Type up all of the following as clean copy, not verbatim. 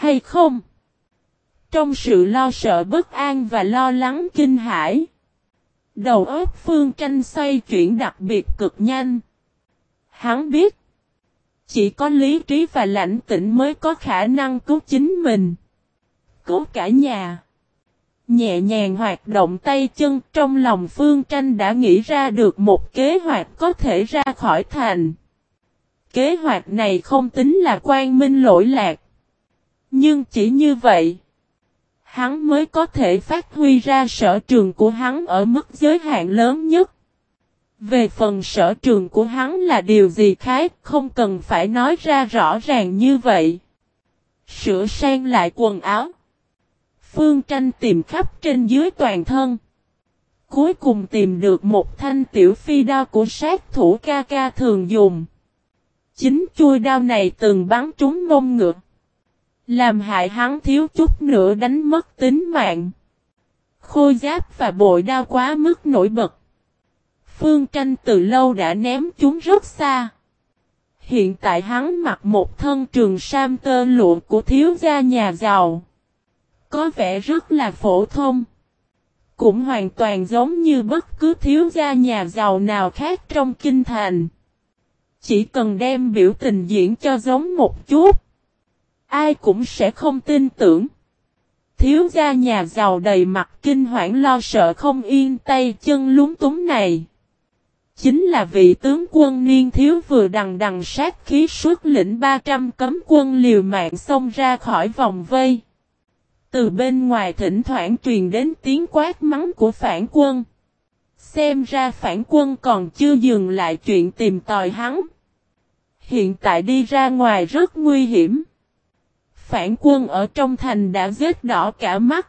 hay không? Trong sự lo sợ bất an và lo lắng kinh hãi, đầu óc Phương Tranh xoay chuyển đặc biệt cực nhanh. Hắn biết, chỉ có lý trí và lãnh tĩnh mới có khả năng cứu chính mình, cứu cả nhà. Nhẹ nhàng hoạt động tay chân, trong lòng Phương Tranh đã nghĩ ra được một kế hoạch có thể ra khỏi thành. Kế hoạch này không tính là quang minh lỗi lạc, nhưng chỉ như vậy, hắn mới có thể phát huy ra sở trường của hắn ở mức giới hạn lớn nhất. Về phần sở trường của hắn là điều gì khác, không cần phải nói ra rõ ràng như vậy. Sửa sang lại quần áo, Phương Tranh tìm khắp trên dưới toàn thân. Cuối cùng tìm được một thanh tiểu phi đao của sát thủ ca ca thường dùng. Chính chuôi đao này từng bắn trúng mông ngựa, làm hại hắn thiếu chút nữa đánh mất tính mạng. Khôi giáp và bội đao quá mức nổi bật, Phương Tranh từ lâu đã ném chúng rất xa. Hiện tại hắn mặc một thân trường sam tơ lụa của thiếu gia nhà giàu, có vẻ rất là phổ thông, cũng hoàn toàn giống như bất cứ thiếu gia nhà giàu nào khác trong kinh thành. Chỉ cần đem biểu tình diễn cho giống một chút, ai cũng sẽ không tin tưởng. Thiếu gia nhà giàu đầy mặt kinh hoảng lo sợ không yên tay chân lúng túng này, chính là vị tướng quân niên thiếu vừa đằng đằng sát khí xuất lĩnh 300 cấm quân liều mạng xông ra khỏi vòng vây. Từ bên ngoài thỉnh thoảng truyền đến tiếng quát mắng của phản quân. Xem ra phản quân còn chưa dừng lại chuyện tìm tòi hắn. Hiện tại đi ra ngoài rất nguy hiểm. Phản quân ở trong thành đã giết đỏ cả mắt.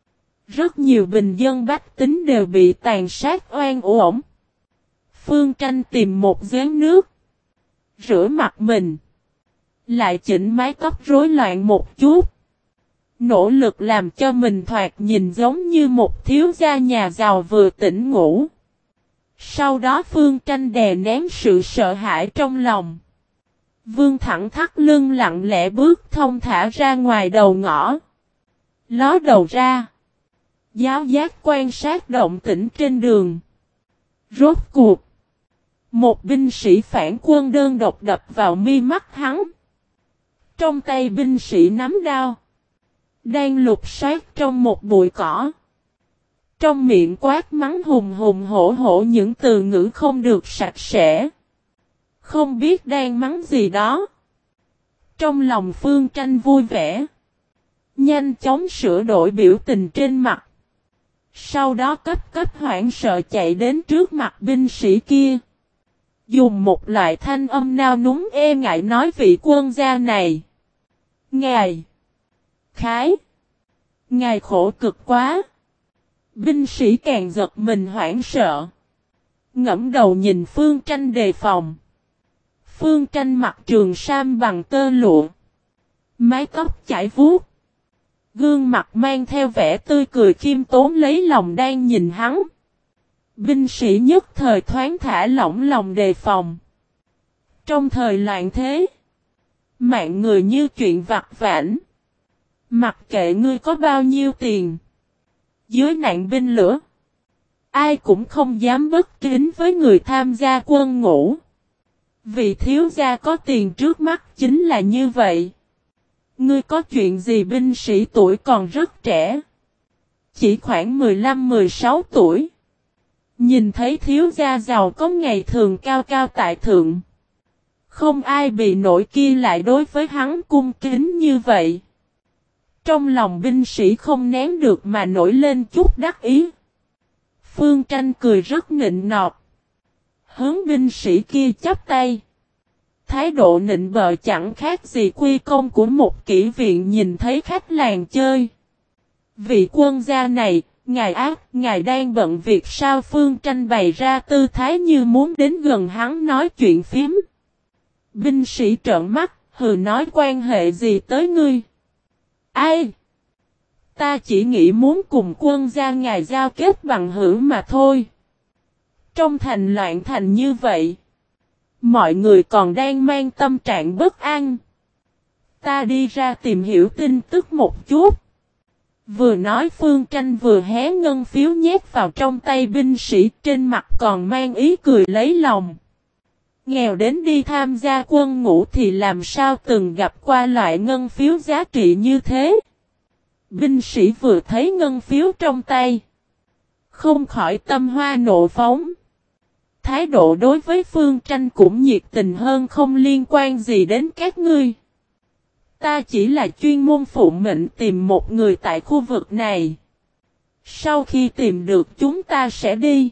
Rất nhiều bình dân bách tính đều bị tàn sát oan uổng. Phương Tranh tìm một giếng nước, rửa mặt mình, lại chỉnh mái tóc rối loạn một chút, nỗ lực làm cho mình thoạt nhìn giống như một thiếu gia nhà giàu vừa tỉnh ngủ. Sau đó Phương Tranh đè nén sự sợ hãi trong lòng, vươn thẳng thắt lưng lặng lẽ bước thông thả ra ngoài đầu ngõ. Ló đầu ra, giáo giác quan sát động tĩnh trên đường. Rốt cuộc, một binh sĩ phản quân đơn độc đập vào mi mắt hắn. Trong tay binh sĩ nắm đao, đang lục soát trong một bụi cỏ. Trong miệng quát mắng hùng hùng hổ hổ những từ ngữ không được sạch sẽ. Không biết đang mắng gì đó. Trong lòng Phương Tranh vui vẻ, nhanh chóng sửa đổi biểu tình trên mặt. Sau đó cấp hoảng sợ chạy đến trước mặt binh sĩ kia. Dùng một loại thanh âm nao núng e ngại nói: vị quân gia này, ngài ngài khổ cực quá. Binh sĩ càng giật mình hoảng sợ, ngẫm đầu nhìn Phương Tranh đề phòng. Phương Tranh mặc trường sam bằng tơ lụa, mái tóc chải vuốt, gương mặt mang theo vẻ tươi cười khiêm tốn lấy lòng đang nhìn hắn. Binh sĩ nhất thời thoáng thả lỏng lòng đề phòng. Trong thời loạn thế, mạng người như chuyện vặt vãnh. Mặc kệ ngươi có bao nhiêu tiền, dưới nạn binh lửa, ai cũng không dám bất kính với người tham gia quân ngũ. Vì thiếu gia có tiền trước mắt chính là như vậy. Ngươi có chuyện gì? Binh sĩ tuổi còn rất trẻ, chỉ khoảng 15-16 tuổi. Nhìn thấy thiếu gia giàu có ngày thường cao cao tại thượng, không ai bị nổi kia lại đối với hắn cung kính như vậy. Trong lòng binh sĩ không nén được mà nổi lên chút đắc ý. Phương Tranh cười rất nịnh nọt, hướng binh sĩ kia chắp tay. Thái độ nịnh bợ chẳng khác gì quy công của một kỹ viện nhìn thấy khách làng chơi. Vị quân gia này, ngài đang bận việc sao? Phương Tranh bày ra tư thái như muốn đến gần hắn nói chuyện phím. Binh sĩ trợn mắt, hừ nói: quan hệ gì tới ngươi? Ai? Ta chỉ nghĩ muốn cùng quân gia ngài giao kết bằng hữu mà thôi. Trong thành loạn thành như vậy, mọi người còn đang mang tâm trạng bất an. Ta đi ra tìm hiểu tin tức một chút. Vừa nói Phương Tranh vừa hé ngân phiếu nhét vào trong tay binh sĩ, trên mặt còn mang ý cười lấy lòng. Nghèo đến đi tham gia quân ngũ thì làm sao từng gặp qua loại ngân phiếu giá trị như thế. Binh sĩ vừa thấy ngân phiếu trong tay, không khỏi tâm hoa nộ phóng. Thái độ đối với Phương Tranh cũng nhiệt tình hơn, không liên quan gì đến các ngươi. Ta chỉ là chuyên môn phụng mệnh tìm một người tại khu vực này. Sau khi tìm được chúng ta sẽ đi.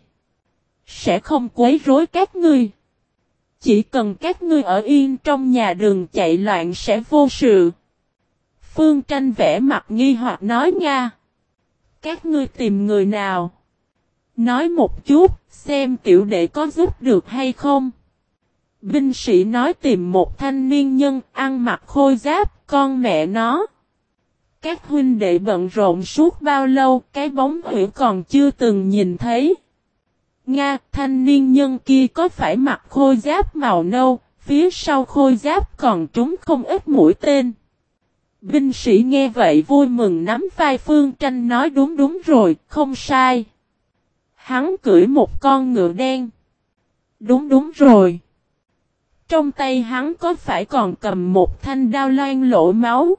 Sẽ không quấy rối các ngươi. Chỉ cần các ngươi ở yên trong nhà đừng chạy loạn sẽ vô sự. Phương Tranh vẽ mặt nghi hoặc nói nha. Các ngươi tìm người nào? Nói một chút, xem tiểu đệ có giúp được hay không. Binh sĩ nói tìm một thanh niên nhân ăn mặc khôi giáp, con mẹ nó. Các huynh đệ bận rộn suốt bao lâu, cái bóng hủy còn chưa từng nhìn thấy. Nga, thanh niên nhân kia có phải mặc khôi giáp màu nâu, phía sau khôi giáp còn trúng không ít mũi tên. Binh sĩ nghe vậy vui mừng nắm vai Phương Tranh nói đúng rồi, không sai. Hắn cưỡi một con ngựa đen. Đúng rồi. Trong tay hắn có phải còn cầm một thanh đao loang lỗ máu?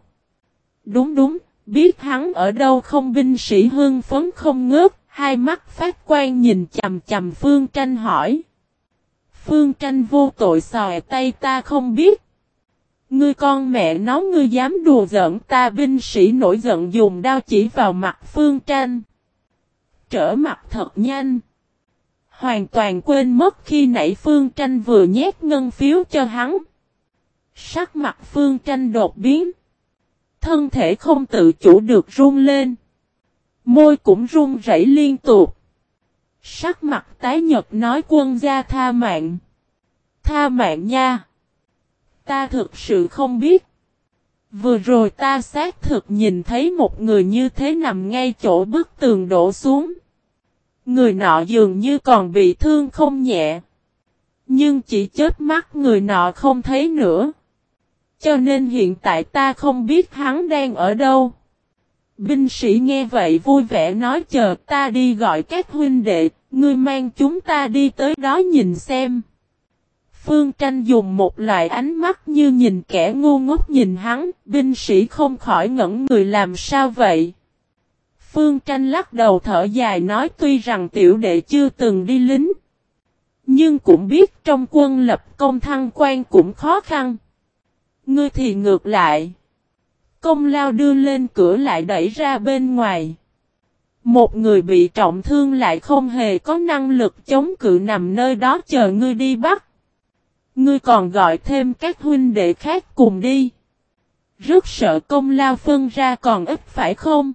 Đúng, biết hắn ở đâu không? Binh sĩ hưng phấn không ngớt, hai mắt phát quang nhìn chằm chằm Phương Tranh hỏi. Phương Tranh vô tội xòe tay, ta không biết. Ngươi con mẹ nó, ngươi dám đùa giỡn ta? Binh sĩ nổi giận dùng đao chỉ vào mặt Phương Tranh. Trở mặt thật nhanh. Hoàn toàn quên mất khi nãy Phương Tranh vừa nhét ngân phiếu cho hắn. Sắc mặt Phương Tranh đột biến. Thân thể không tự chủ được run lên. Môi cũng run rẩy liên tục. Sắc mặt tái nhợt nói quân gia tha mạng. Tha mạng nha. Ta thực sự không biết. Vừa rồi ta xác thực nhìn thấy một người như thế nằm ngay chỗ bức tường đổ xuống. Người nọ dường như còn bị thương không nhẹ. Nhưng chỉ chớp mắt người nọ không thấy nữa. Cho nên hiện tại ta không biết hắn đang ở đâu. Binh sĩ nghe vậy vui vẻ nói chờ ta đi gọi các huynh đệ, ngươi mang chúng ta đi tới đó nhìn xem. Phương Tranh dùng một loại ánh mắt như nhìn kẻ ngu ngốc nhìn hắn, binh sĩ không khỏi ngẩn người làm sao vậy. Phương Tranh lắc đầu thở dài nói tuy rằng tiểu đệ chưa từng đi lính. Nhưng cũng biết trong quân lập công thăng quan cũng khó khăn. Ngươi thì ngược lại. Công lao đưa lên cửa lại đẩy ra bên ngoài. Một người bị trọng thương lại không hề có năng lực chống cự nằm nơi đó chờ ngươi đi bắt. Ngươi còn gọi thêm các huynh đệ khác cùng đi. Rất sợ công lao phân ra còn ít phải không?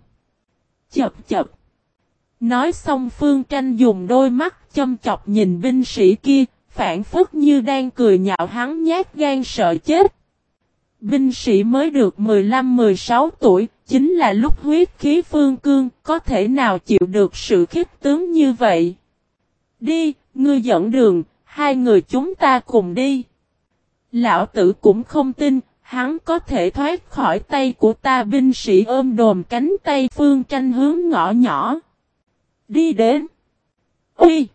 Chập. Nói xong Phương Tranh dùng đôi mắt châm chọc nhìn binh sĩ kia, phản phất như đang cười nhạo hắn nhát gan sợ chết. Binh sĩ mới được 15-16 tuổi, chính là lúc huyết khí phương cương, có thể nào chịu được sự khiếp tướng như vậy? Đi, ngươi dẫn đường, hai người chúng ta cùng đi. Lão tử cũng không tin, hắn có thể thoát khỏi tay của ta. Binh sĩ ôm đồm cánh tay Phương Tranh hướng ngõ nhỏ. Đi đến. Ui!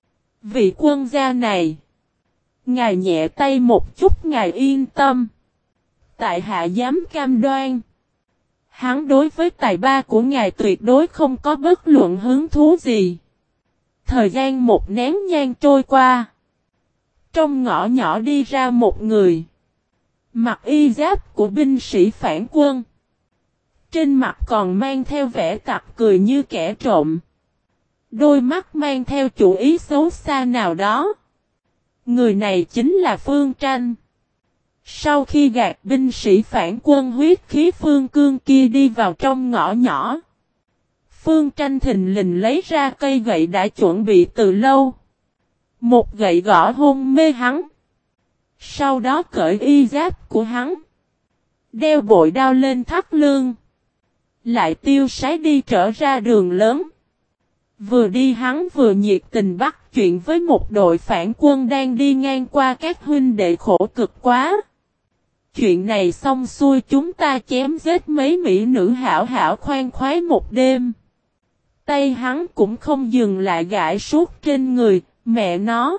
Vị quân gia này. Ngài nhẹ tay một chút, ngài yên tâm. Tại hạ dám cam đoan. Hắn đối với tài ba của ngài tuyệt đối không có bất luận hứng thú gì. Thời gian một nén nhang trôi qua. Trong ngõ nhỏ đi ra một người. Mặc y giáp của binh sĩ phản quân. Trên mặt còn mang theo vẻ tặc cười như kẻ trộm. Đôi mắt mang theo chủ ý xấu xa nào đó. Người này chính là Phương Tranh. Sau khi gạt binh sĩ phản quân huyết khí phương cương kia đi vào trong ngõ nhỏ. Phương Tranh thình lình lấy ra cây gậy đã chuẩn bị từ lâu. Một gậy gõ hôn mê hắn. Sau đó cởi y giáp của hắn. Đeo bội đao lên thắt lưng. Lại tiêu sái đi trở ra đường lớn. Vừa đi hắn vừa nhiệt tình bắt chuyện với một đội phản quân đang đi ngang qua các huynh đệ khổ cực quá. Chuyện này xong xuôi chúng ta chém giết mấy mỹ nữ hảo hảo khoan khoái một đêm. Tay hắn cũng không dừng lại gãi suốt trên người, mẹ nó.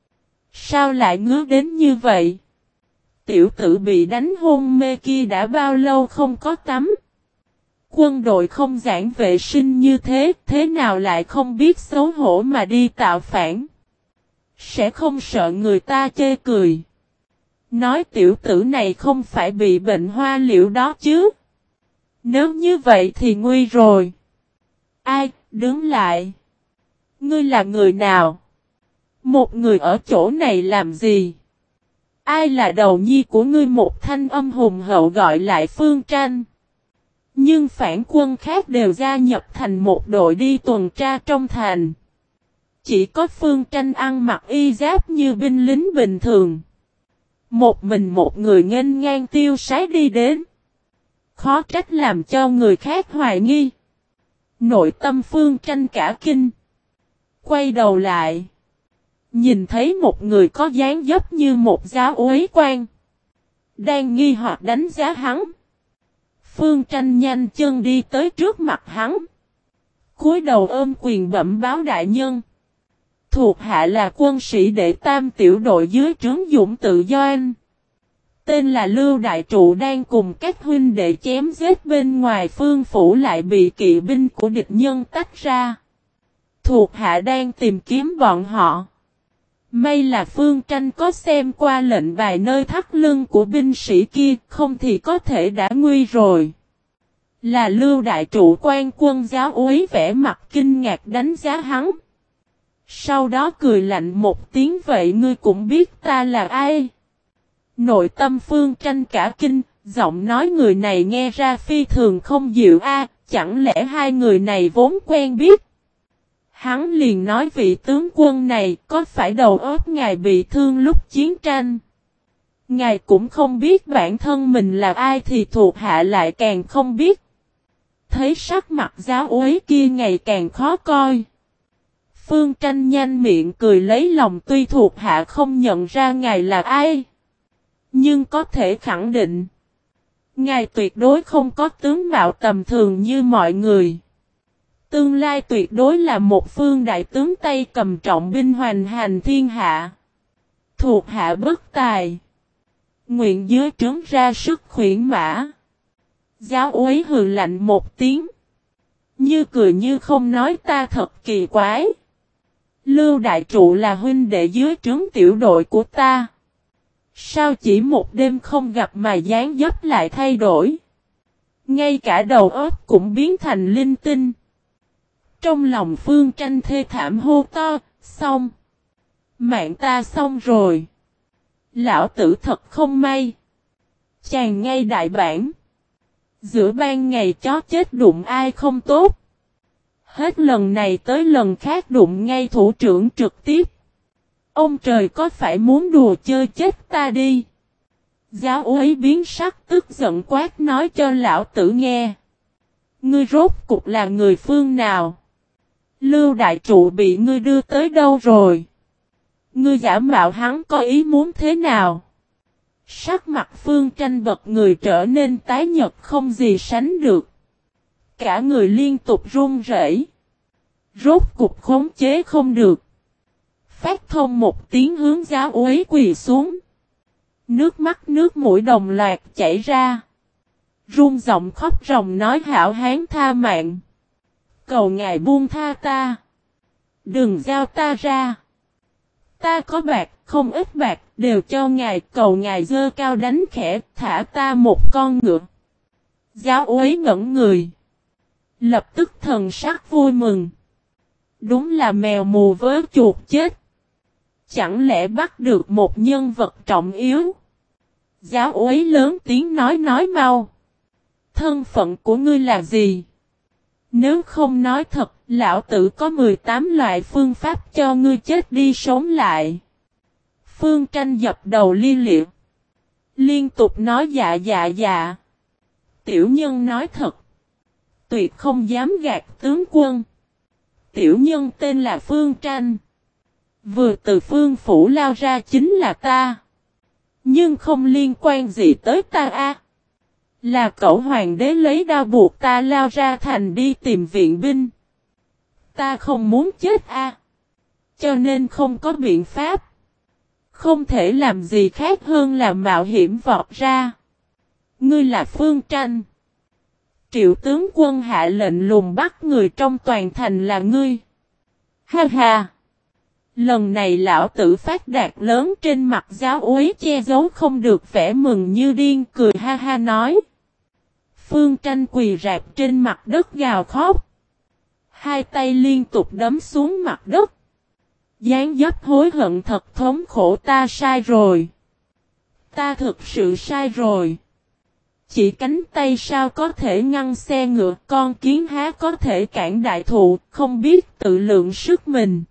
Sao lại ngứa đến như vậy? Tiểu tử bị đánh hôn mê kia đã bao lâu không có tắm? Quân đội không giản vệ sinh như thế, thế nào lại không biết xấu hổ mà đi tạo phản? Sẽ không sợ người ta chê cười. Nói tiểu tử này không phải bị bệnh hoa liễu đó chứ? Nếu như vậy thì nguy rồi. Ai, đứng lại. Ngươi là người nào? Một người ở chỗ này làm gì? Ai là đầu nhi của ngươi? Một thanh âm hùng hậu gọi lại Phương Tranh. Nhưng phản quân khác đều gia nhập thành một đội đi tuần tra trong thành. Chỉ có Phương Tranh ăn mặc y giáp như binh lính bình thường. Một mình một người nghênh ngang tiêu sái đi đến. Khó trách làm cho người khác hoài nghi. Nội tâm Phương Tranh cả kinh. Quay đầu lại. Nhìn thấy một người có dáng dấp như một giáo úy quan. Đang nghi hoặc đánh giá hắn. Phương Tranh nhanh chân đi tới trước mặt hắn. Cúi đầu ôm quyền bẩm báo đại nhân. Thuộc hạ là quân sĩ đệ tam tiểu đội dưới trướng Dũng Tự Doanh. Tên là Lưu Đại Trụ đang cùng các huynh đệ chém giết bên ngoài phương phủ lại bị kỵ binh của địch nhân tách ra. Thuộc hạ đang tìm kiếm bọn họ. May là Phương Tranh có xem qua lệnh bài nơi thắt lưng của binh sĩ kia, không thì có thể đã nguy rồi. Là Lưu Đại Trụ quan quân giáo úy vẻ mặt kinh ngạc đánh giá hắn. Sau đó cười lạnh một tiếng, vậy ngươi cũng biết ta là ai? Nội tâm Phương Tranh cả kinh, giọng nói người này nghe ra phi thường không dịu a, chẳng lẽ hai người này vốn quen biết? Hắn liền nói vị tướng quân này có phải đầu óc ngài bị thương lúc chiến tranh? Ngài cũng không biết bản thân mình là ai thì thuộc hạ lại càng không biết. Thấy sắc mặt giáo úy kia ngày càng khó coi. Phương Tranh nhanh miệng cười lấy lòng, tuy thuộc hạ không nhận ra ngài là ai. Nhưng có thể khẳng định. Ngài tuyệt đối không có tướng mạo tầm thường như mọi người. Tương lai tuyệt đối là một phương đại tướng tay cầm trọng binh hoành hành thiên hạ. Thuộc hạ bất tài. Nguyện dưới trướng ra sức khuyển mã. Giáo úy hừ lạnh một tiếng. Như cười như không nói, ta thật kỳ quái. Lưu Đại Trụ là huynh đệ dưới trướng tiểu đội của ta. Sao chỉ một đêm không gặp mà dáng dấp lại thay đổi? Ngay cả đầu óc cũng biến thành linh tinh. Trong lòng Phương Tranh thê thảm hô to, xong. Mạng ta xong rồi. Lão tử thật không may. Chàng ngay đại bản. Giữa ban ngày chó chết đụng ai không tốt. Hết lần này tới lần khác đụng ngay thủ trưởng trực tiếp. Ông trời có phải muốn đùa chơi chết ta đi? Giáo úy biến sắc tức giận quát nói cho lão tử nghe. Ngươi rốt cục là người phương nào? Lưu Đại Trụ bị ngươi đưa tới đâu rồi? Ngươi giả mạo hắn có ý muốn thế nào? Sắc mặt Phương Tranh bật người trở nên tái nhợt không gì sánh được. Cả người liên tục run rẩy. Rốt cục khống chế không được. Phát thông một tiếng hướng giáo úy quỳ xuống. Nước mắt nước mũi đồng loạt chảy ra. Run giọng khóc ròng nói hảo hán tha mạng. Cầu ngài buông tha ta. Đừng giao ta ra. Ta có bạc, không ít bạc, đều cho ngài, cầu ngài dơ cao đánh khẽ, thả ta một con ngựa. Giáo úy ngẩn người. Lập tức thần sắc vui mừng. Đúng là mèo mù với chuột chết. Chẳng lẽ bắt được một nhân vật trọng yếu? Giáo úy lớn tiếng nói mau. Thân phận của ngươi là gì? Nếu không nói thật, lão tử có 18 loại phương pháp cho ngươi chết đi sống lại. Phương Tranh dập đầu li liệt. Liên tục nói dạ. Tiểu nhân nói thật. Tuyệt không dám gạt tướng quân. Tiểu nhân tên là Phương Tranh. Vừa từ phương phủ lao ra chính là ta. Nhưng không liên quan gì tới ta a. Là cẩu hoàng đế lấy đao buộc ta lao ra thành đi tìm viện binh. Ta không muốn chết a. Cho nên không có biện pháp. Không thể làm gì khác hơn là mạo hiểm vọt ra. Ngươi là Phương Tranh. Triệu tướng quân hạ lệnh lùng bắt người trong toàn thành là ngươi. Ha ha. Lần này lão tử phát đạt lớn trên mặt giáo úy che giấu không được vẻ mừng như điên cười ha ha nói. Phương Tranh quỳ rạp trên mặt đất gào khóc. Hai tay liên tục đấm xuống mặt đất. Dáng dấp hối hận thật thống khổ ta sai rồi. Ta thực sự sai rồi. Chỉ cánh tay sao có thể ngăn xe ngựa con kiến há có thể cản đại thụ không biết tự lượng sức mình.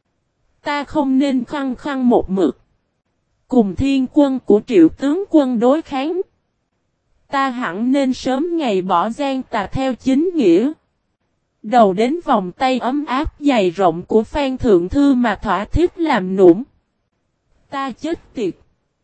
Ta không nên khăng khăng một mực. Cùng thiên quân của Triệu tướng quân đối kháng. Ta hẳn nên sớm ngày bỏ gian tà theo chính nghĩa. Đầu đến vòng tay ấm áp dày rộng của Phan Thượng Thư mà thỏa thiết làm nũng. Ta chết tiệt.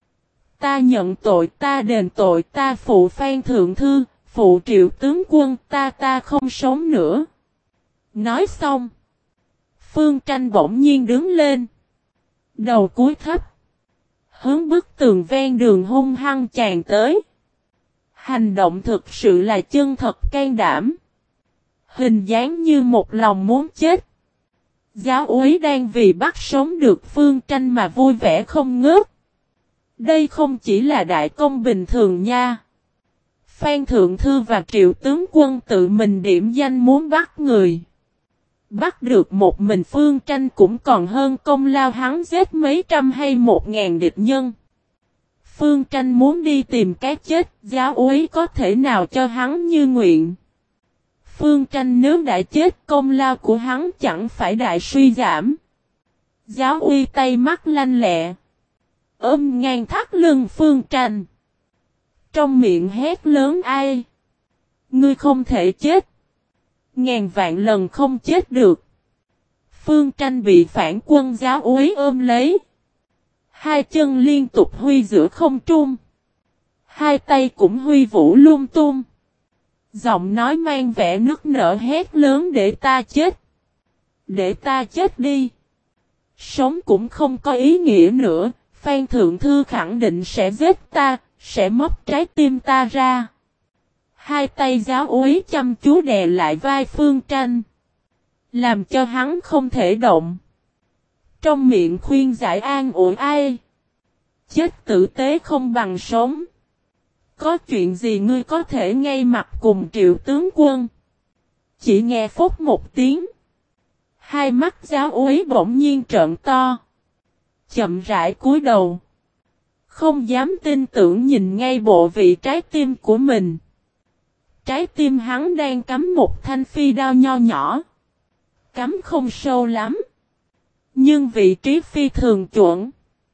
Ta nhận tội ta đền tội ta phụ Phan Thượng Thư, phụ Triệu tướng quân ta không sống nữa. Nói xong. Phương Tranh bỗng nhiên đứng lên. Đầu cúi thấp. Hướng bức tường ven đường hung hăng tràn tới. Hành động thực sự là chân thật can đảm. Hình dáng như một lòng muốn chết. Giáo úy đang vì bắt sống được Phương Tranh mà vui vẻ không ngớt. Đây không chỉ là đại công bình thường nha. Phan Thượng Thư và Triệu tướng quân tự mình điểm danh muốn bắt người. Bắt được một mình Phương Tranh cũng còn hơn công lao hắn giết mấy trăm hay 1.000 địch nhân. Phương Tranh muốn đi tìm cái chết, giáo úy có thể nào cho hắn như nguyện. Phương Tranh nếu đã chết công lao của hắn chẳng phải đại suy giảm. Giáo úy tay mắt lanh lẹ. Ôm ngang thắt lưng Phương Tranh. Trong miệng hét lớn ai. Ngươi không thể chết. Ngàn vạn lần không chết được. Phương Tranh bị phản quân giáo úy ôm lấy. Hai chân liên tục huy giữa không trung. Hai tay cũng huy vũ lung tung. Giọng nói mang vẻ nức nở hét lớn để ta chết. Để ta chết đi. Sống cũng không có ý nghĩa nữa. Phan Thượng Thư khẳng định sẽ giết ta. Sẽ móc trái tim ta ra. Hai tay giáo úy chăm chú đè lại vai Phương Tranh. Làm cho hắn không thể động. Trong miệng khuyên giải an ủi ai. Chết tử tế không bằng sống. Có chuyện gì ngươi có thể ngay mặt cùng Triệu tướng quân. Chỉ nghe phốt một tiếng. Hai mắt giáo úy bỗng nhiên trợn to. Chậm rãi cúi đầu. Không dám tin tưởng nhìn ngay bộ vị trái tim của mình. Trái tim hắn đang cắm một thanh phi đao nho nhỏ. Cắm không sâu lắm. Nhưng vị trí phi thường chuẩn.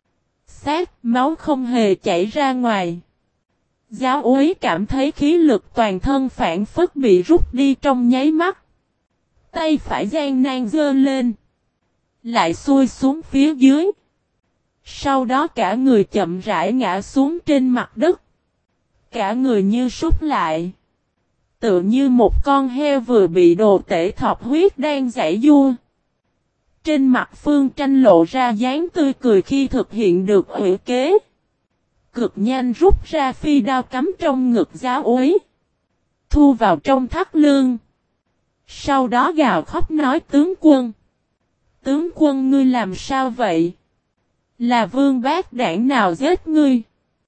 Sát máu không hề chảy ra ngoài. Giáo úy cảm thấy khí lực toàn thân phản phất bị rút đi trong nháy mắt. Tay phải gian nan giơ lên. Lại xuôi xuống phía dưới. Sau đó cả người chậm rãi ngã xuống trên mặt đất. Cả người như sút lại. Tựa như một con heo vừa bị đồ tể thọc huyết đang giãy giụa. Trên mặt Phương Tranh lộ ra dáng tươi cười khi thực hiện được ủy kế. Cực nhanh rút ra phi đao cắm trong ngực giáo úy. Thu vào trong thắt lưng. Sau đó gào khóc nói tướng quân. Tướng quân ngươi làm sao vậy? Là vương bác đảng nào giết ngươi?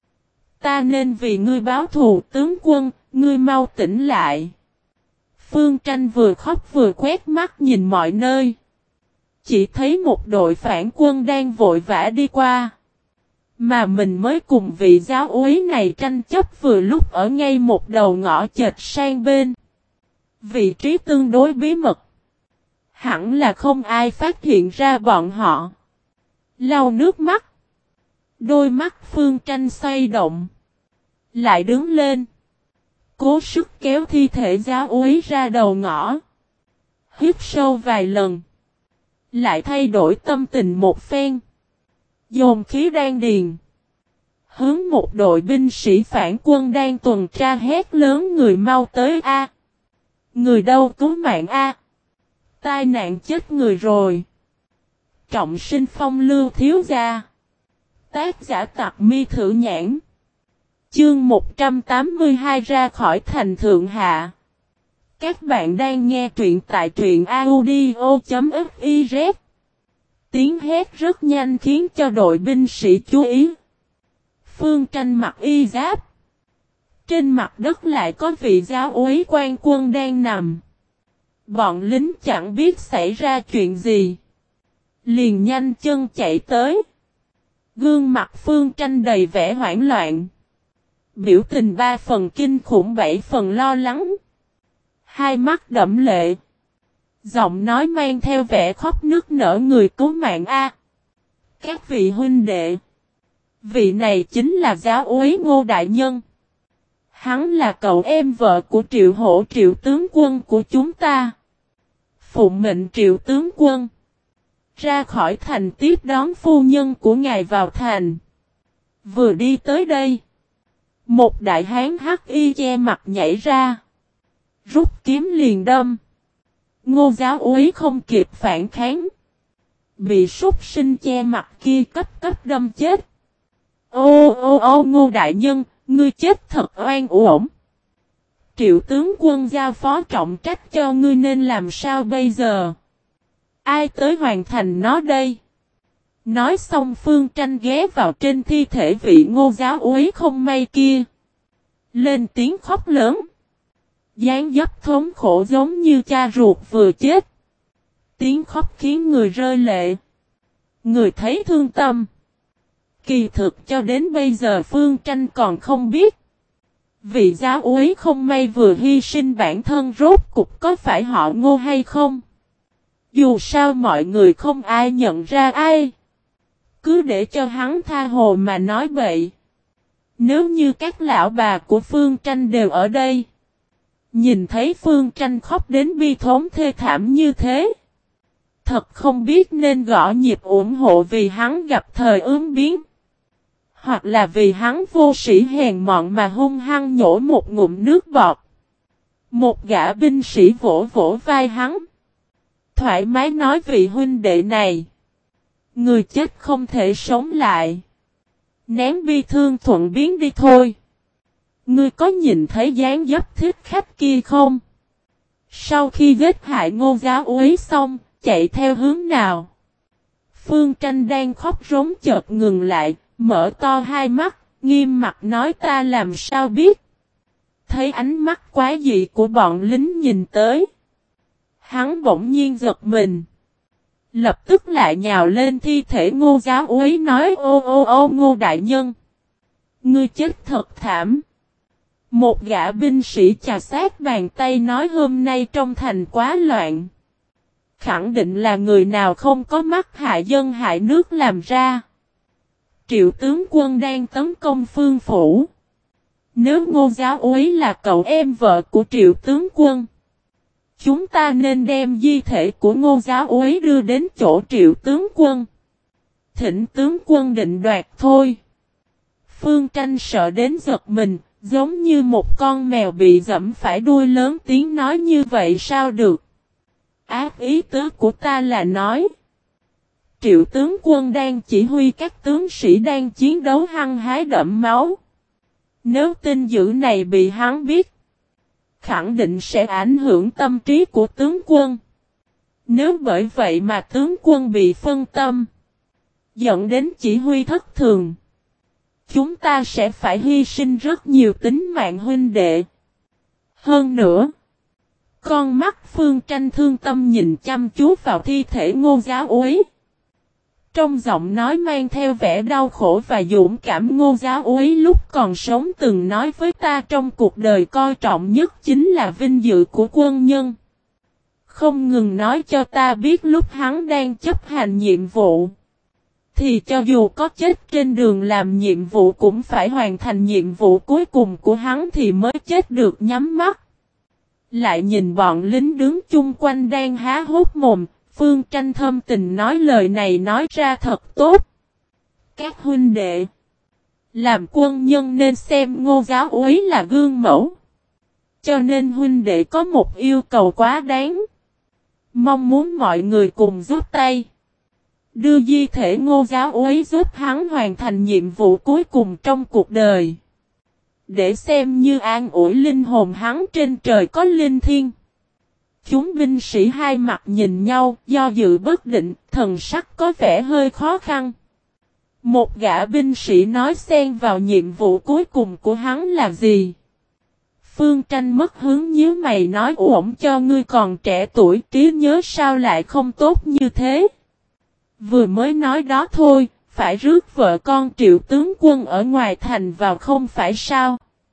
Ta nên vì ngươi báo thù tướng quân, ngươi mau tỉnh lại. Phương Tranh vừa khóc vừa quét mắt nhìn mọi nơi. Chỉ thấy một đội phản quân đang vội vã đi qua. Mà mình mới cùng vị giáo úy này tranh chấp vừa lúc ở ngay một đầu ngõ chệch sang bên. Vị trí tương đối bí mật. Hẳn là không ai phát hiện ra bọn họ. Lau nước mắt. Đôi mắt Phương Tranh xoay động. Lại đứng lên. Cố sức kéo thi thể giáo úy ra đầu ngõ. Hít sâu vài lần. Lại thay đổi tâm tình một phen. Dồn khí đan điền. Hướng một đội binh sĩ phản quân đang tuần tra hét lớn người mau tới a. Người đâu cứu mạng a. Tai nạn chết người rồi. Trọng sinh phong lưu thiếu gia. Tác giả Tặc Mi Thử Nhãn. Chương 182 ra khỏi thành Thượng Hạ. Các bạn đang nghe truyện tại truyện audio.fiz. Tiếng hét rất nhanh khiến cho đội binh sĩ chú ý. Phương Tranh mặc y giáp. Trên mặt đất lại có vị giáo úy quan quân đang nằm. Bọn lính chẳng biết xảy ra chuyện gì. Liền nhanh chân chạy tới. Gương mặt Phương Tranh đầy vẻ hoảng loạn. Biểu tình 3 phần kinh khủng 7 phần lo lắng. Hai mắt đẫm lệ. Giọng nói mang theo vẻ khóc nức nở người cứu mạng a. Các vị huynh đệ. Vị này chính là giáo úy Ngô Đại Nhân. Hắn là cậu em vợ của Triệu Hổ Triệu tướng quân của chúng ta. Phụng mệnh Triệu tướng quân. Ra khỏi thành tiếp đón phu nhân của ngài vào thành. Vừa đi tới đây. Một đại hán hắc y che mặt nhảy ra. Rút kiếm liền đâm. Ngô giáo úy không kịp phản kháng. Bị súc sinh che mặt kia cấp đâm chết. Ô Ngô đại nhân, ngươi chết thật oan uổng. Triệu tướng quân giao phó trọng trách cho ngươi nên làm sao bây giờ? Ai tới hoàn thành nó đây? Nói xong Phương Tranh ghé vào trên thi thể vị Ngô giáo úy không may kia. Lên tiếng khóc lớn. Dáng dấp thống khổ giống như cha ruột vừa chết. Tiếng khóc khiến người rơi lệ. Người thấy thương tâm. Kỳ thực cho đến bây giờ Phương Tranh còn không biết. Vị giáo úy không may vừa hy sinh bản thân rốt cục có phải họ Ngô hay không? Dù sao mọi người không ai nhận ra ai. Cứ để cho hắn tha hồ mà nói bậy. Nếu như các lão bà của Phương Tranh đều ở đây. Nhìn thấy Phương Tranh khóc đến bi thống thê thảm như thế. Thật không biết nên gõ nhịp ủng hộ vì hắn gặp thời ương biến. Hoặc là vì hắn vô sĩ hèn mọn mà hung hăng nhổ một ngụm nước bọt. Một gã binh sĩ vỗ vỗ vai hắn. Thoải mái nói vị huynh đệ này. Người chết không thể sống lại. Nén bi thương thuận biến đi thôi. Ngươi có nhìn thấy dáng dấp thích khách kia không? Sau khi giết hại Ngô giáo úy xong, chạy theo hướng nào? Phương Tranh đang khóc rống chợt ngừng lại, mở to hai mắt, nghiêm mặt nói ta làm sao biết? Thấy ánh mắt quá dị của bọn lính nhìn tới. Hắn bỗng nhiên giật mình. Lập tức lại nhào lên thi thể Ngô giáo úy nói ô Ngô đại nhân. Ngươi chết thật thảm. Một gã binh sĩ chà sát bàn tay nói hôm nay trong thành quá loạn. Khẳng định là người nào không có mắt hại dân hại nước làm ra. Triệu tướng quân đang tấn công Phương phủ. Nếu Ngô giáo úy là cậu em vợ của Triệu tướng quân. Chúng ta nên đem di thể của Ngô giáo úy đưa đến chỗ Triệu tướng quân. Thỉnh tướng quân định đoạt thôi. Phương Tranh sợ đến giật mình. Giống như một con mèo bị dẫm phải đuôi lớn tiếng nói như vậy sao được. Ác ý tứ của ta là nói. Triệu tướng quân đang chỉ huy các tướng sĩ đang chiến đấu hăng hái đẫm máu. Nếu tin dữ này bị hắn biết. Khẳng định sẽ ảnh hưởng tâm trí của tướng quân. Nếu bởi vậy mà tướng quân bị phân tâm. Dẫn đến chỉ huy thất thường. Chúng ta sẽ phải hy sinh rất nhiều tính mạng huynh đệ. Hơn nữa, con mắt Phương Tranh thương tâm nhìn chăm chú vào thi thể Ngô giáo úy. Trong giọng nói mang theo vẻ đau khổ và dũng cảm Ngô giáo úy lúc còn sống từng nói với ta trong cuộc đời coi trọng nhất chính là vinh dự của quân nhân. Không ngừng nói cho ta biết lúc hắn đang chấp hành nhiệm vụ. Thì cho dù có chết trên đường làm nhiệm vụ cũng phải hoàn thành nhiệm vụ cuối cùng của hắn thì mới chết được nhắm mắt. Lại nhìn bọn lính đứng chung quanh đang há hốc mồm, Phương Tranh thâm tình nói lời này nói ra thật tốt. Các huynh đệ, Làm quân nhân nên xem Ngô Giáo Úy là gương mẫu. Cho nên huynh đệ có một yêu cầu quá đáng. Mong muốn mọi người cùng giúp tay. Đưa di thể Ngô Giáo Úy giúp hắn hoàn thành nhiệm vụ cuối cùng trong cuộc đời. Để xem như an ủi linh hồn hắn trên trời có linh thiêng. Chúng binh sĩ hai mặt nhìn nhau, do dự bất định, thần sắc có vẻ hơi khó khăn. Một gã binh sĩ nói xen vào nhiệm vụ cuối cùng của hắn là gì? Phương Tranh mất hướng nhíu mày nói ổn cho ngươi còn trẻ tuổi trí nhớ sao lại không tốt như thế. Vừa mới nói đó thôi, phải rước vợ con Triệu tướng quân ở ngoài thành vào không phải sao?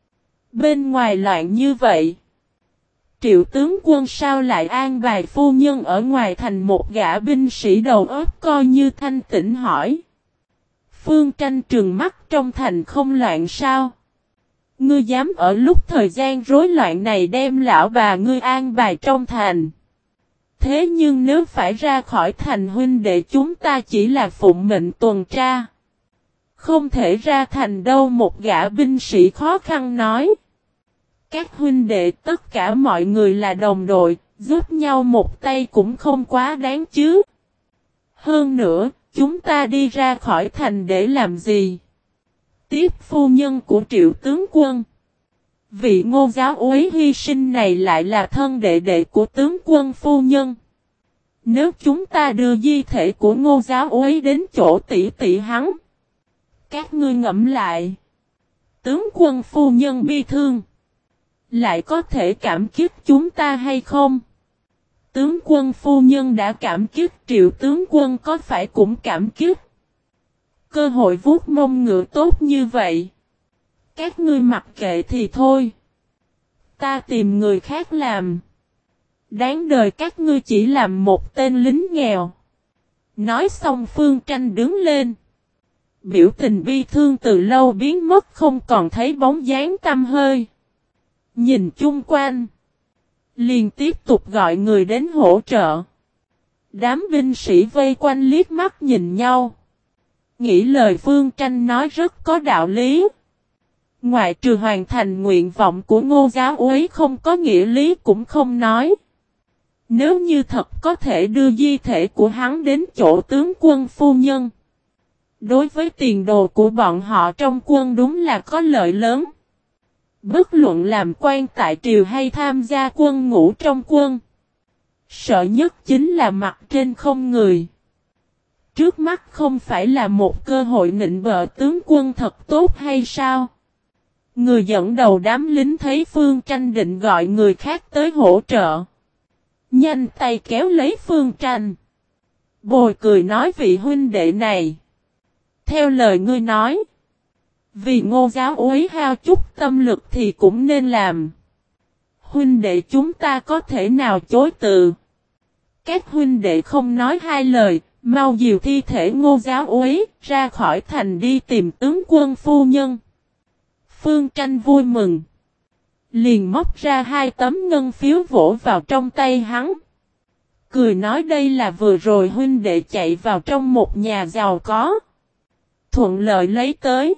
Bên ngoài loạn như vậy. Triệu tướng quân sao lại an bài phu nhân ở ngoài thành một gã binh sĩ đầu óc coi như thanh tĩnh hỏi. Phương Tranh trừng mắt trong thành không loạn sao? Ngươi dám ở lúc thời gian rối loạn này đem lão bà ngươi an bài trong thành. Thế nhưng nếu phải ra khỏi thành huynh đệ chúng ta chỉ là phụng mệnh tuần tra. Không thể ra thành đâu một gã binh sĩ khó khăn nói. Các huynh đệ tất cả mọi người là đồng đội, giúp nhau một tay cũng không quá đáng chứ. Hơn nữa, chúng ta đi ra khỏi thành để làm gì? Tiếp phu nhân của Triệu tướng quân. Vị Ngô Giáo Úy hy sinh này lại là thân đệ đệ của tướng quân phu nhân. Nếu chúng ta đưa di thể của Ngô Giáo Úy đến chỗ tỷ tỷ hắn. Các ngươi ngẫm lại. Tướng quân phu nhân bi thương. Lại có thể cảm kích chúng ta hay không? Tướng quân phu nhân đã cảm kích Triệu tướng quân có phải cũng cảm kích? Cơ hội vuốt mông ngựa tốt như vậy. Các ngươi mặc kệ thì thôi. Ta tìm người khác làm. Đáng đời các ngươi chỉ làm một tên lính nghèo. Nói xong Phương Tranh đứng lên. Biểu tình bi thương từ lâu biến mất không còn thấy bóng dáng tăm hơi. Nhìn chung quanh. Liền tiếp tục gọi người đến hỗ trợ. Đám binh sĩ vây quanh liếc mắt nhìn nhau. Nghĩ lời Phương Tranh nói rất có đạo lý. Ngoại trừ hoàn thành nguyện vọng của Ngô Giáo Úy không có nghĩa lý cũng không nói. Nếu như thật có thể đưa di thể của hắn đến chỗ tướng quân phu nhân. Đối với tiền đồ của bọn họ trong quân đúng là có lợi lớn. Bất luận làm quan tại triều hay tham gia quân ngũ trong quân. Sợ nhất chính là mặt trên không người. Trước mắt không phải là một cơ hội nịnh bợ tướng quân thật tốt hay sao? Người dẫn đầu đám lính thấy Phương Tranh định gọi người khác tới hỗ trợ. Nhanh tay kéo lấy Phương Tranh. Bồi cười nói vị huynh đệ này. Theo lời ngươi nói. Vì Ngô Giáo Úy hao chút tâm lực thì cũng nên làm. Huynh đệ chúng ta có thể nào chối từ. Các huynh đệ không nói hai lời. Mau dìu thi thể Ngô Giáo Úy ra khỏi thành đi tìm tướng quân phu nhân. Phương Tranh vui mừng. Liền móc ra 2 tấm ngân phiếu vỗ vào trong tay hắn. Cười nói đây là vừa rồi huynh đệ chạy vào trong một nhà giàu có. Thuận lợi lấy tới.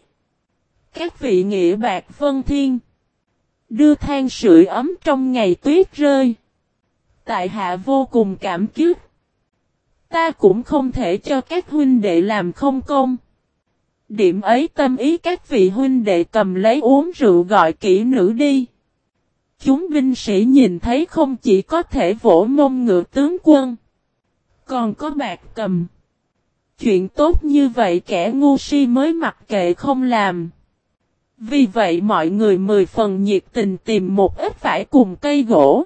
Các vị nghĩa bạc vân thiên. Đưa than sưởi ấm trong ngày tuyết rơi. Tại hạ vô cùng cảm kích. Ta cũng không thể cho các huynh đệ làm không công. Điểm ấy tâm ý các vị huynh đệ cầm lấy uống rượu gọi kỹ nữ đi. Chúng binh sĩ nhìn thấy không chỉ có thể vỗ mông ngựa tướng quân. Còn có bạc cầm. Chuyện tốt như vậy kẻ ngu si mới mặc kệ không làm. Vì vậy mọi người 10 phần nhiệt tình tìm một ít vải cùng cây gỗ.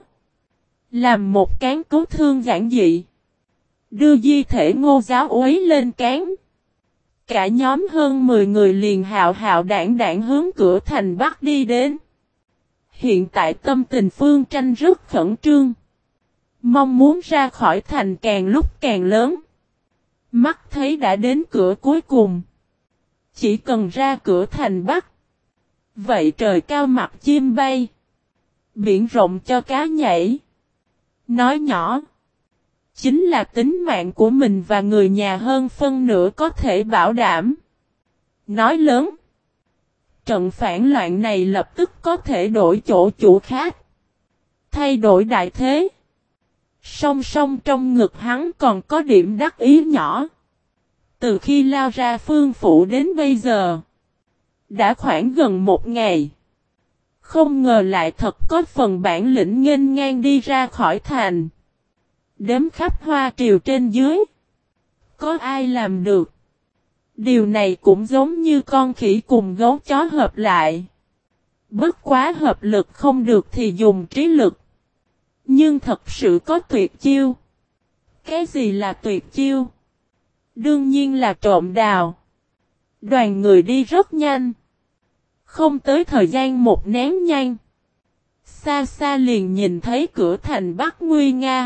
Làm một cán cứu thương giản dị. Đưa di thể Ngô Giáo Úy lên cán. Cả nhóm hơn 10 người liền hạo hạo đảng đảng hướng cửa thành Bắc đi đến. Hiện tại tâm tình Phương Tranh rất khẩn trương. Mong muốn ra khỏi thành càng lúc càng lớn. Mắt thấy đã đến cửa cuối cùng. Chỉ cần ra cửa thành Bắc. Vậy trời cao mặt chim bay. Biển rộng cho cá nhảy. Nói nhỏ. Chính là tính mạng của mình và người nhà hơn phân nửa có thể bảo đảm. Nói lớn. Trận phản loạn này lập tức có thể đổi chỗ chủ khác. Thay đổi đại thế. Song song trong ngực hắn còn có điểm đắc ý nhỏ. Từ khi lao ra Phương Phủ đến bây giờ. Đã khoảng gần một ngày. Không ngờ lại thật có phần bản lĩnh nghênh ngang đi ra khỏi thành. Đếm khắp Hoa Triều trên dưới. Có ai làm được. Điều này cũng giống như con khỉ cùng gấu chó hợp lại. Bất quá hợp lực không được thì dùng trí lực. Nhưng thật sự có tuyệt chiêu. Cái gì là tuyệt chiêu? Đương nhiên là trộm đào. Đoàn người đi rất nhanh. Không tới thời gian một nén nhang. Xa xa liền nhìn thấy cửa thành Bắc nguy nga.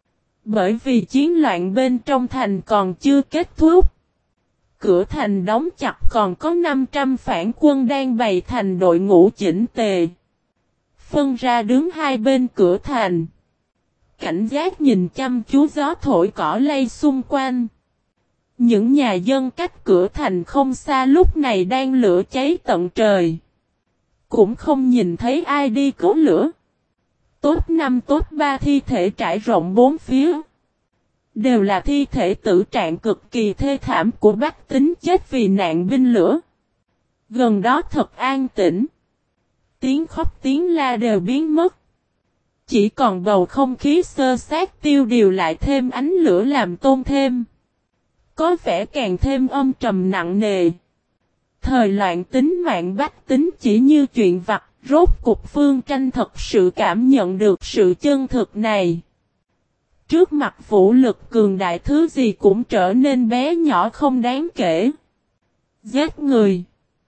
Bởi vì chiến loạn bên trong thành còn chưa kết thúc. Cửa thành đóng chặt còn có 500 phản quân đang bày thành đội ngũ chỉnh tề. Phân ra đứng hai bên cửa thành. Cảnh giác nhìn chăm chú gió thổi cỏ lay xung quanh. Những nhà dân cách cửa thành không xa lúc này đang lửa cháy tận trời. Cũng không nhìn thấy ai đi cứu lửa. Tốt 5 tốt 3 thi thể trải rộng bốn phía. Đều là thi thể tử trạng cực kỳ thê thảm của bách tính chết vì nạn binh lửa. Gần đó thật an tĩnh. Tiếng khóc tiếng la đều biến mất. Chỉ còn bầu không khí xơ xác tiêu điều lại thêm ánh lửa làm tôn thêm. Có vẻ càng thêm âm trầm nặng nề. Thời loạn tính mạng bách tính chỉ như chuyện vặt, rốt cục Phương Tranh thật sự cảm nhận được sự chân thực này. Trước mặt vũ lực cường đại thứ gì cũng trở nên bé nhỏ không đáng kể. Giết người.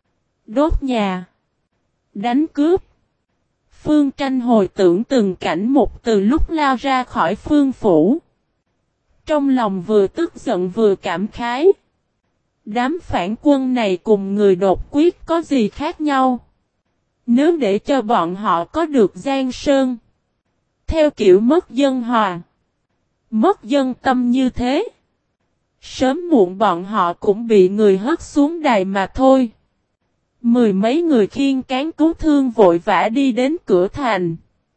Đốt nhà. Đánh cướp. Phương Tranh hồi tưởng từng cảnh một từ lúc lao ra khỏi Phương Phủ. Trong lòng vừa tức giận vừa cảm khái. Đám phản quân này cùng người đột quyết có gì khác nhau? Nếu để cho bọn họ có được Giang Sơn. Theo kiểu mất dân hòa. Mất dân tâm như thế. Sớm muộn bọn họ cũng bị người hất xuống đài mà thôi. Mười mấy người khiêng cán cứu thương vội vã đi đến cửa thành.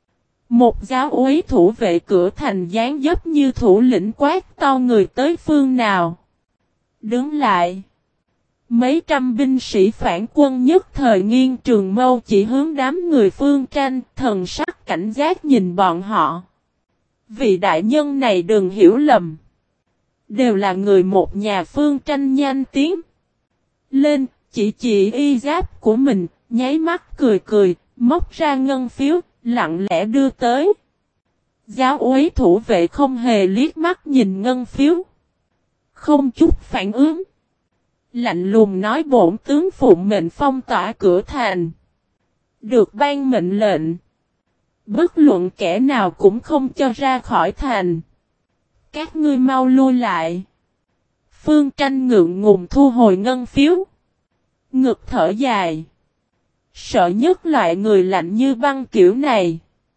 Một giáo úy thủ vệ cửa thành dáng dấp như thủ lĩnh quát to người tới phương nào. Đứng lại. Mấy trăm binh sĩ phản quân nhất thời nghiêng trường mâu chỉ hướng đám người Phương Tranh, thần sắc cảnh giác nhìn bọn họ. Vị đại nhân này đừng hiểu lầm. Đều là người một nhà Phương Tranh nhanh tiếng. Lên, chỉ y giáp của mình, nháy mắt cười cười, móc ra ngân phiếu, lặng lẽ đưa tới. Giáo úy thủ vệ không hề liếc mắt nhìn ngân phiếu. Không chút phản ứng. Lạnh lùng nói bổn tướng phụng mệnh phong tỏa cửa thành. Được ban mệnh lệnh. Bất luận kẻ nào cũng không cho ra khỏi thành. Các ngươi mau lui lại. Phương Tranh ngượng ngùng thu hồi ngân phiếu. Ngực thở dài. Sợ nhất loại người lạnh như băng kiểu này.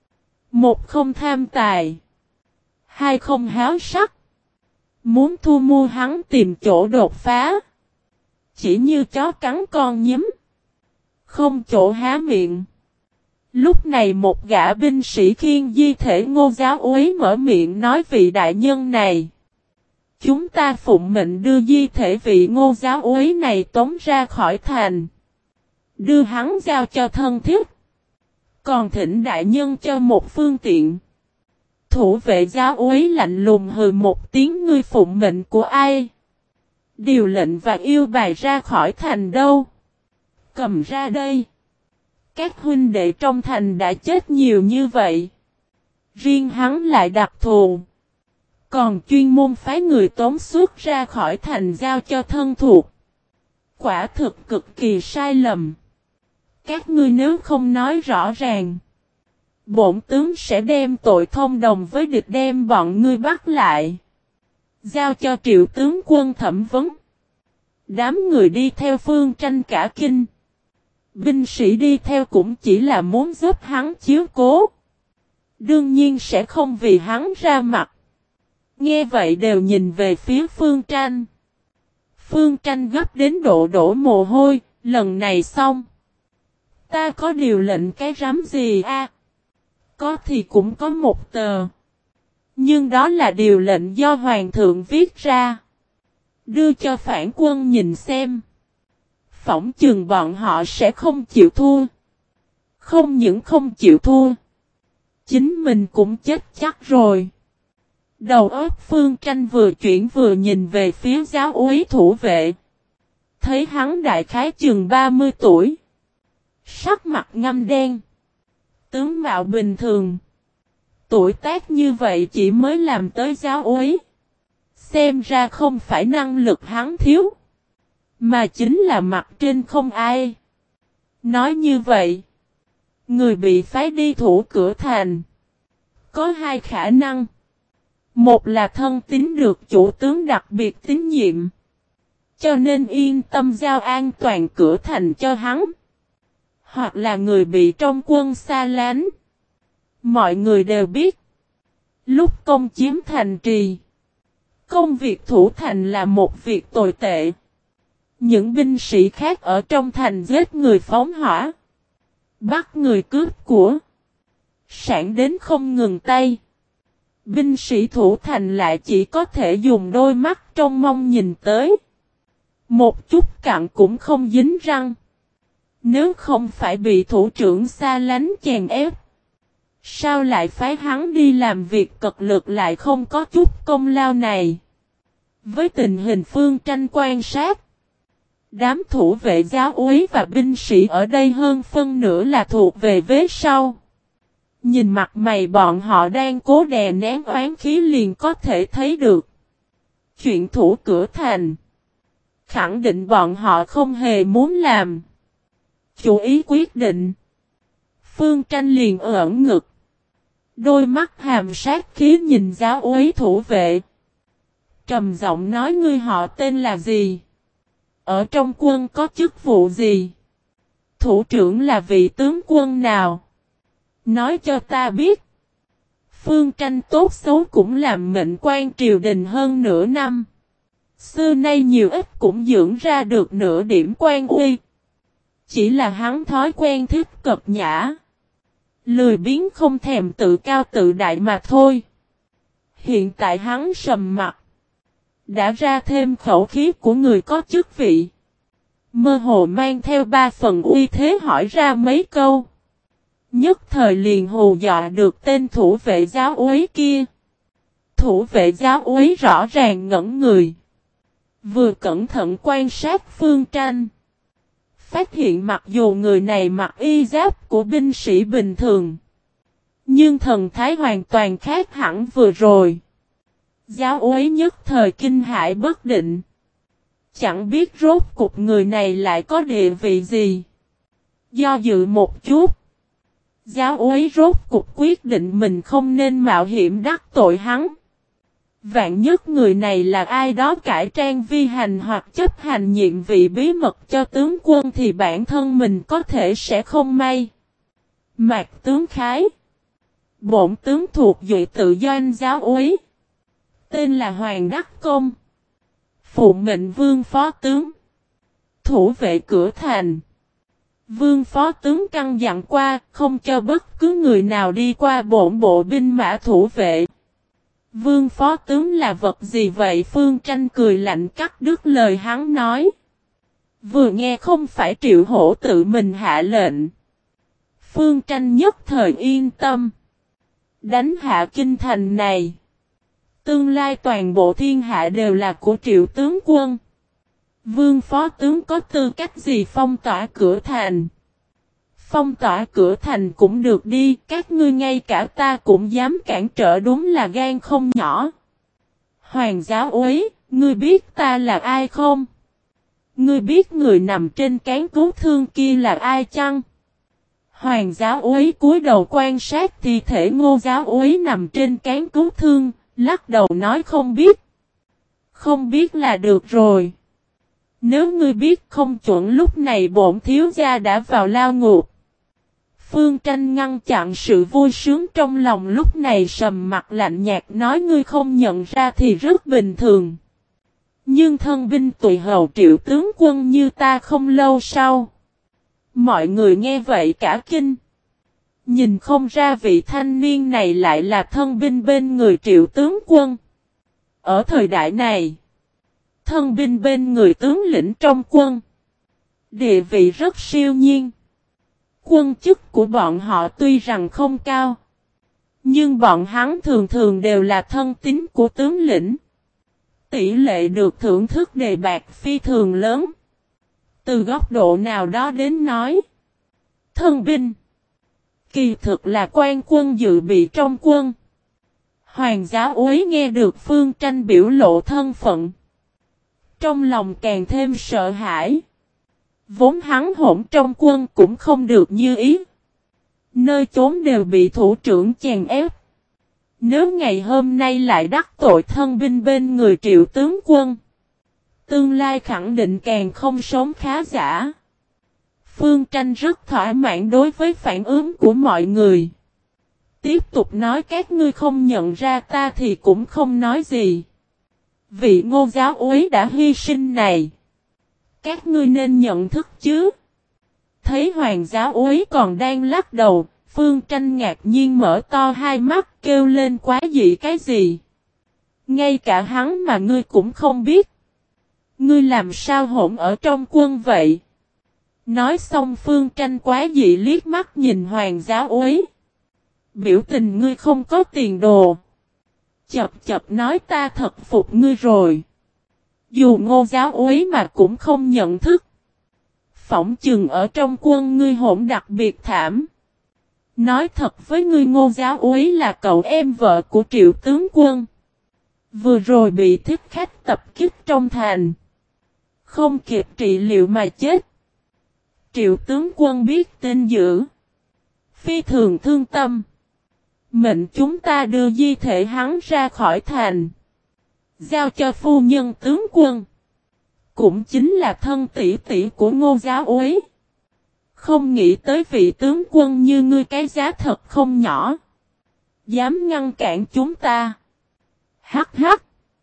Một không tham tài. Hai không háo sắc. Muốn thu mua hắn tìm chỗ đột phá. Chỉ như chó cắn con nhím. Không chỗ há miệng. Lúc này một gã binh sĩ khiêng di thể Ngô giáo úy mở miệng nói vị đại nhân này. Chúng ta phụng mệnh đưa di thể vị Ngô giáo úy này tống ra khỏi thành. Đưa hắn giao cho thân thiết. Còn thỉnh đại nhân cho một phương tiện. Thủ vệ giáo úy lạnh lùng hừ một tiếng ngươi phụng mệnh của ai. Điều lệnh và yêu bài ra khỏi thành đâu. Cầm ra đây. Các huynh đệ trong thành đã chết nhiều như vậy. Riêng hắn lại đặc thù. Còn chuyên môn phái người tống xuất ra khỏi thành giao cho thân thuộc. Quả thực cực kỳ sai lầm. Các ngươi nếu không nói rõ ràng. Bổn tướng sẽ đem tội thông đồng với địch đem bọn ngươi bắt lại. Giao cho Triệu tướng quân thẩm vấn. Đám người đi theo Phương Tranh cả kinh. Binh sĩ đi theo cũng chỉ là muốn giúp hắn chiếu cố. Đương nhiên sẽ không vì hắn ra mặt. Nghe vậy đều nhìn về phía Phương Tranh. Phương Tranh gấp đến độ đổ mồ hôi, lần này xong. Ta có điều lệnh cái rắm gì a? Có thì cũng có một tờ. Nhưng đó là điều lệnh do Hoàng thượng viết ra. Đưa cho phản quân nhìn xem. Phỏng chừng bọn họ sẽ không chịu thua. Không những không chịu thua. Chính mình cũng chết chắc rồi. Đầu óc Phương Tranh vừa chuyển vừa nhìn về phía giáo úy thủ vệ. Thấy hắn đại khái chừng 30 tuổi. Sắc mặt ngăm đen. Tướng mạo bình thường. Tuổi tác như vậy chỉ mới làm tới giáo úy. Xem ra không phải năng lực hắn thiếu. Mà chính là mặt trên không ai. Nói như vậy. Người bị phái đi thủ cửa thành. Có hai khả năng. Một là thân tín được chủ tướng đặc biệt tín nhiệm. Cho nên yên tâm giao an toàn cửa thành cho hắn. Hoặc là người bị trong quân xa lánh. Mọi người đều biết. Lúc công chiếm thành trì. Công việc thủ thành là một việc tồi tệ. Những binh sĩ khác ở trong thành giết người phóng hỏa. Bắt người cướp của. Sản đến không ngừng tay. Binh sĩ thủ thành lại chỉ có thể dùng đôi mắt trông mong nhìn tới. Một chút cặn cũng không dính răng. Nếu không phải bị thủ trưởng xa lánh chèn ép. Sao lại phái hắn đi làm việc cực lực lại không có chút công lao này? Với tình hình Phương Tranh quan sát. Đám thủ vệ giáo úy và binh sĩ ở đây hơn phân nửa là thuộc về vế sau. Nhìn mặt mày bọn họ đang cố đè nén oán khí liền có thể thấy được. Chuyện thủ cửa thành. Khẳng định bọn họ không hề muốn làm. Chủ ý quyết định. Phương Tranh liền ẩn ngực. Đôi mắt hàm sát khí nhìn giáo úy thủ vệ. Trầm giọng nói ngươi họ tên là gì? Ở trong quân có chức vụ gì? Thủ trưởng là vị tướng quân nào? Nói cho ta biết. Phương Tranh tốt xấu cũng làm mệnh quan triều đình hơn nửa năm. Xưa nay nhiều ít cũng dưỡng ra được nửa điểm quan uy. Chỉ là hắn thói quen thích cập nhã. Lười biếng không thèm tự cao tự đại mà thôi. Hiện tại hắn sầm mặt. Đã ra thêm khẩu khí của người có chức vị. Mơ hồ mang theo ba phần uy thế hỏi ra mấy câu. Nhất thời liền hù dọa được tên thủ vệ giáo úy kia. Thủ vệ giáo úy rõ ràng ngẩn người. Vừa cẩn thận quan sát Phương Tranh. Phát hiện mặc dù người này mặc y giáp của binh sĩ bình thường. Nhưng thần thái hoàn toàn khác hẳn vừa rồi. Giáo úy nhất thời kinh hãi bất định. Chẳng biết rốt cục người này lại có địa vị gì. Do dự một chút. Giáo úy rốt cục quyết định mình không nên mạo hiểm đắc tội hắn. Vạn nhất người này là ai đó cải trang vi hành hoặc chấp hành nhiệm vị bí mật cho tướng quân thì bản thân mình có thể sẽ không may. Mạc tướng Khái. Bổn tướng thuộc Duệ tự doanh giáo úy. Tên là Hoàng Đắc Công. Phụ mệnh vương phó tướng. Thủ vệ cửa thành. Vương phó tướng căn dặn qua không cho bất cứ người nào đi qua bổn bộ binh mã thủ vệ. Vương phó tướng là vật gì vậy? Phương Tranh cười lạnh cắt đứt lời hắn nói. Vừa nghe không phải Triệu Hổ tự mình hạ lệnh. Phương Tranh nhất thời yên tâm. Đánh hạ kinh thành này. Tương lai toàn bộ thiên hạ đều là của Triệu tướng quân. Vương phó tướng có tư cách gì phong tỏa cửa thành? Phong tỏa cửa thành cũng được đi, các ngươi ngay cả ta cũng dám cản trở đúng là gan không nhỏ. Hoàng giáo úy, ngươi biết ta là ai không? Ngươi biết người nằm trên cán cứu thương kia là ai chăng? Hoàng giáo úy cúi đầu quan sát thi thể Ngô giáo úy nằm trên cán cứu thương, lắc đầu nói không biết. Không biết là được rồi. Nếu ngươi biết không chuẩn lúc này bổn thiếu gia đã vào lao ngục. Phương Tranh ngăn chặn sự vui sướng trong lòng lúc này sầm mặt lạnh nhạt nói ngươi không nhận ra thì rất bình thường. Nhưng thân binh tùy hầu Triệu tướng quân như ta không lâu sau. Mọi người nghe vậy cả kinh. Nhìn không ra vị thanh niên này lại là thân binh bên người Triệu tướng quân. Ở thời đại này, thân binh bên người tướng lĩnh trong quân, địa vị rất siêu nhiên. Quân chức của bọn họ tuy rằng không cao, nhưng bọn hắn thường thường đều là thân tín của tướng lĩnh. Tỷ lệ được thưởng thức đề bạc phi thường lớn. Từ góc độ nào đó đến nói, thân binh kỳ thực là quan quân dự bị trong quân. Hoàng Giáo Úy nghe được Phương Tranh biểu lộ thân phận, trong lòng càng thêm sợ hãi. Vốn hắn hỗn trong quân cũng không được như ý. Nơi chốn đều bị thủ trưởng chèn ép. Nếu ngày hôm nay lại đắc tội thân binh bên người Triệu tướng quân, tương lai khẳng định càng không sống khá giả. Phương Tranh rất thỏa mãn đối với phản ứng của mọi người. Tiếp tục nói các ngươi không nhận ra ta thì cũng không nói gì. Vị Ngô Giáo Úy đã hy sinh này, các ngươi nên nhận thức chứ. Thấy Hoàng Giáo Úy còn đang lắc đầu, Phương Tranh ngạc nhiên mở to hai mắt kêu lên quá dị cái gì. Ngay cả hắn mà ngươi cũng không biết. Ngươi làm sao hỗn ở trong quân vậy? Nói xong Phương Tranh quá dị liếc mắt nhìn Hoàng Giáo Úy. Biểu tình ngươi không có tiền đồ. Chập chập nói ta thật phục ngươi rồi. Dù Ngô Giáo Úy mà cũng không nhận thức. Phỏng chừng ở trong quân ngươi hỗn đặc biệt thảm. Nói thật với ngươi Ngô Giáo Úy là cậu em vợ của Triệu tướng quân. Vừa rồi bị thích khách tập kích trong thành. Không kịp trị liệu mà chết. Triệu tướng quân biết tin dữ. Phi thường thương tâm. Mệnh chúng ta đưa di thể hắn ra khỏi thành. Giao cho phu nhân tướng quân. Cũng chính là thân tỷ tỷ của Ngô Giáo Úy. Không nghĩ tới vị tướng quân như ngươi cái giá thật không nhỏ. Dám ngăn cản chúng ta. Hắc hắc.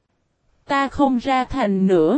Ta không ra thành nữa.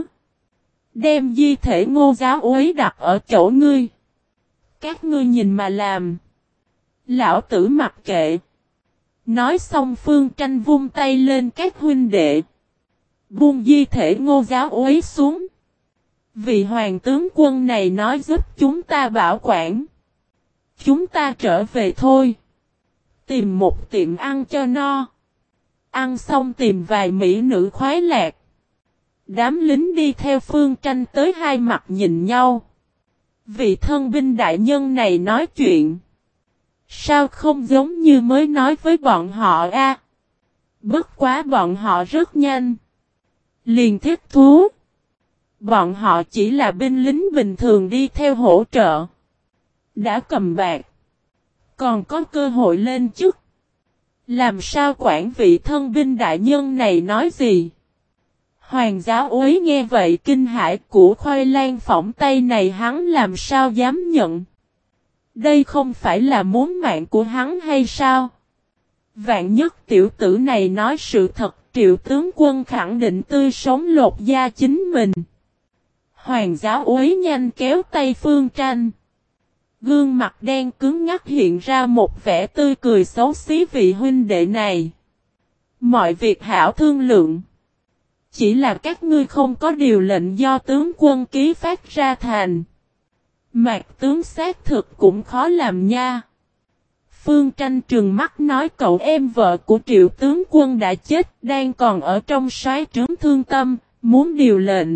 Đem di thể Ngô Giáo Úy đặt ở chỗ ngươi. Các ngươi nhìn mà làm. Lão tử mặc kệ. Nói xong Phương Tranh vung tay lên các huynh đệ. Buông di thể Ngô Giáo Úy xuống. Vị hoàng tướng quân này nói giúp chúng ta bảo quản. Chúng ta trở về thôi. Tìm một tiệm ăn cho no. Ăn xong tìm vài mỹ nữ khoái lạc. Đám lính đi theo Phương Tranh tới hai mặt nhìn nhau. Vị thân binh đại nhân này nói chuyện. Sao không giống như mới nói với bọn họ a? Bất quá bọn họ rất nhanh. Liền thiết thú. Bọn họ chỉ là binh lính bình thường đi theo hỗ trợ. Đã cầm bạc. Còn có cơ hội lên chức. Làm sao quản vị thân binh đại nhân này nói gì? Hoàng Giáo Úy nghe vậy kinh hãi của khoai lang phỏng tay này hắn làm sao dám nhận. Đây không phải là muốn mạng của hắn hay sao? Vạn nhất tiểu tử này nói sự thật Triệu tướng quân khẳng định tươi sống lột da chính mình. Hoàng Giáo Úy nhanh kéo tay Phương Tranh. Gương mặt đen cứng ngắc hiện ra một vẻ tươi cười xấu xí vị huynh đệ này. Mọi việc hảo thương lượng. Chỉ là các ngươi không có điều lệnh do tướng quân ký phát ra thành. Mạc tướng xác thực cũng khó làm nha. Phương Tranh trừng mắt nói cậu em vợ của Triệu tướng quân đã chết đang còn ở trong soái trướng thương tâm, muốn điều lệnh.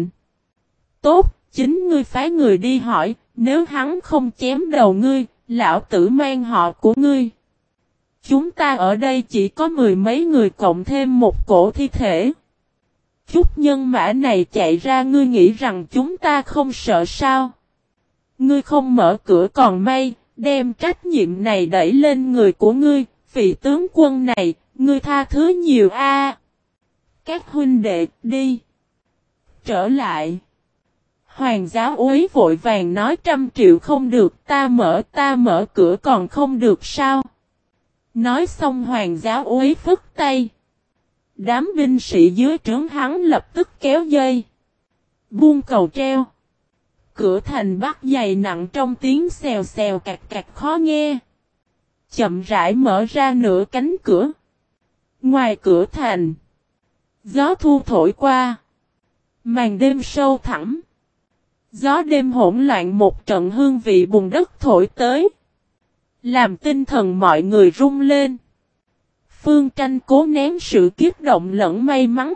Tốt, chính ngươi phái người đi hỏi, nếu hắn không chém đầu ngươi, lão tử mang họ của ngươi. Chúng ta ở đây chỉ có mười mấy người cộng thêm một cổ thi thể. Chút nhân mã này chạy ra ngươi nghĩ rằng chúng ta không sợ sao? Ngươi không mở cửa còn may, đem trách nhiệm này đẩy lên người của ngươi, vị tướng quân này, ngươi tha thứ nhiều a. Các huynh đệ, đi. Trở lại. Hoàng Giáo Úy vội vàng nói 100 triệu không được, ta mở cửa còn không được sao? Nói xong Hoàng Giáo Úy phất tay. Đám binh sĩ dưới trướng hắn lập tức kéo dây. Buông cầu treo. Cửa thành bắt dày nặng trong tiếng xèo xèo cạc cạc khó nghe. Chậm rãi mở ra nửa cánh cửa. Ngoài cửa thành, gió thu thổi qua. Màn đêm sâu thẳm. Gió đêm hỗn loạn một trận hương vị bùn đất thổi tới. Làm tinh thần mọi người rung lên. Phương Tranh cố nén sự kiếp động lẫn may mắn.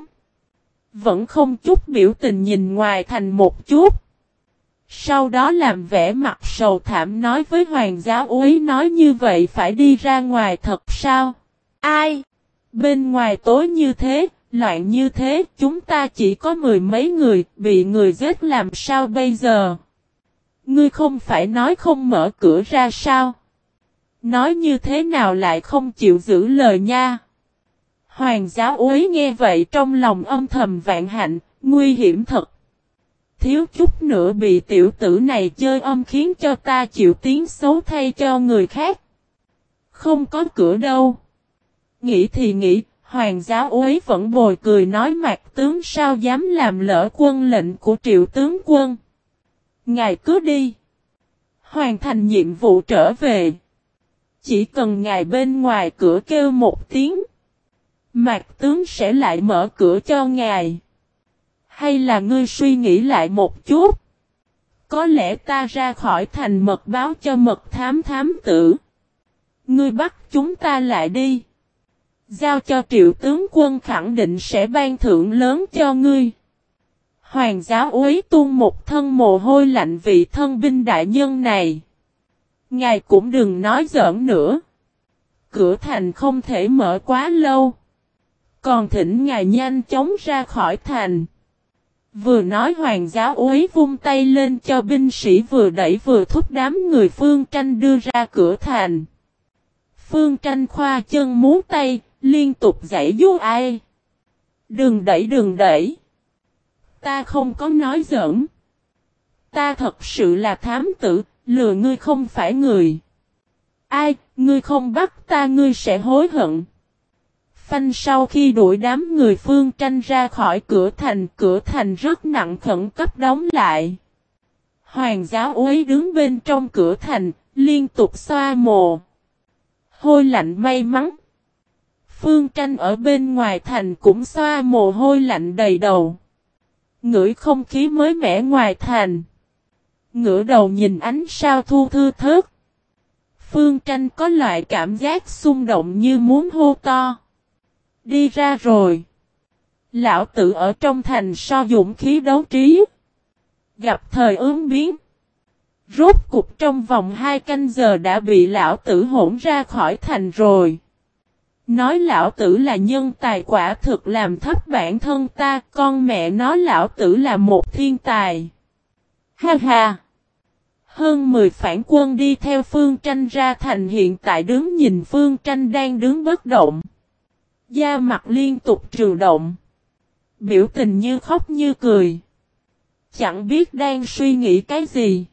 Vẫn không chút biểu tình nhìn ngoài thành một chút. Sau đó làm vẻ mặt sầu thảm nói với Hoàng giáo úy nói như vậy phải đi ra ngoài thật sao? Ai? Bên ngoài tối như thế, loạn như thế, chúng ta chỉ có mười mấy người, bị người giết làm sao bây giờ? Ngươi không phải nói không mở cửa ra sao? Nói như thế nào lại không chịu giữ lời nha? Hoàng giáo úy nghe vậy trong lòng âm thầm vạn hạnh, nguy hiểm thật. Thiếu chút nữa bị tiểu tử này chơi âm khiến cho ta chịu tiếng xấu thay cho người khác. Không có cửa đâu. Nghĩ thì nghĩ, Hoàng giáo úy vẫn bồi cười nói Mạc tướng sao dám làm lỡ quân lệnh của Triệu tướng quân. Ngài cứ đi. Hoàn thành nhiệm vụ trở về. Chỉ cần ngài bên ngoài cửa kêu một tiếng. Mạc tướng sẽ lại mở cửa cho ngài. Hay là ngươi suy nghĩ lại một chút? Có lẽ ta ra khỏi thành mật báo cho mật thám tử. Ngươi bắt chúng ta lại đi. Giao cho Triệu tướng quân khẳng định sẽ ban thưởng lớn cho ngươi. Hoàng giáo úy tuôn một thân mồ hôi lạnh vị thân binh đại nhân này. Ngài cũng đừng nói giỡn nữa. Cửa thành không thể mở quá lâu. Còn thỉnh ngài nhanh chóng ra khỏi thành. Vừa nói Hoàng giáo úy vung tay lên cho binh sĩ vừa đẩy vừa thúc đám người Phương Tranh đưa ra cửa thành. Phương Tranh khoa chân múa tay, liên tục giãy giụa ai. Đừng đẩy đừng đẩy. Ta không có nói giỡn. Ta thật sự là thám tử, lừa ngươi không phải người. Ai, ngươi không bắt ta ngươi sẽ hối hận. Phanh sau khi đuổi đám người Phương Tranh ra khỏi cửa thành rất nặng khẩn cấp đóng lại. Hoàng giáo úy đứng bên trong cửa thành, liên tục xoa mồ hôi lạnh may mắn. Phương Tranh ở bên ngoài thành cũng xoa mồ hôi lạnh đầy đầu. Ngửi không khí mới mẻ ngoài thành. Ngửa đầu nhìn ánh sao thu thưa thớt. Phương Tranh có loại cảm giác xung động như muốn hô to. Đi ra rồi. Lão tử ở trong thành so dũng khí đấu trí. Gặp thời ứng biến. Rốt cục trong vòng 2 canh giờ đã bị lão tử hỗn ra khỏi thành rồi. Nói lão tử là nhân tài quả thực làm thấp bản thân ta, con mẹ nó lão tử là một thiên tài. Ha ha! Hơn 10 phản quân đi theo Phương Tranh ra thành hiện tại đứng nhìn Phương Tranh đang đứng bất động. Da mặt liên tục trừ động. Biểu tình như khóc như cười. Chẳng biết đang suy nghĩ cái gì.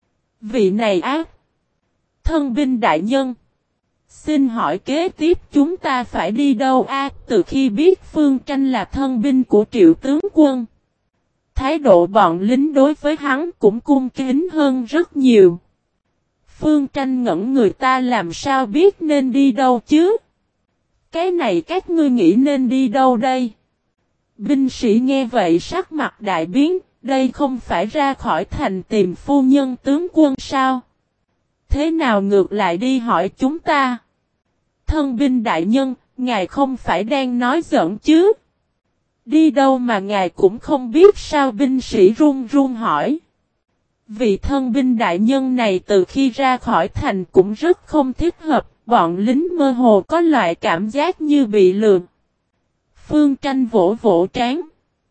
Vị này ác. Thân binh đại nhân. Xin hỏi kế tiếp chúng ta phải đi đâu a? Từ khi biết Phương Tranh là thân binh của Triệu tướng quân. Thái độ bọn lính đối với hắn cũng cung kính hơn rất nhiều. Phương Tranh ngẩn người ta làm sao biết nên đi đâu chứ? Cái này các ngươi nghĩ nên đi đâu đây? Binh sĩ nghe vậy sắc mặt đại biến, đây không phải ra khỏi thành tìm phu nhân tướng quân sao? Thế nào ngược lại đi hỏi chúng ta? Thân binh đại nhân, ngài không phải đang nói giỡn chứ? Đi đâu mà ngài cũng không biết sao? Binh sĩ run run hỏi. Vị thân binh đại nhân này từ khi ra khỏi thành cũng rất không thích hợp, bọn lính mơ hồ có loại cảm giác như bị lừa. Phương Tranh vỗ vỗ trán.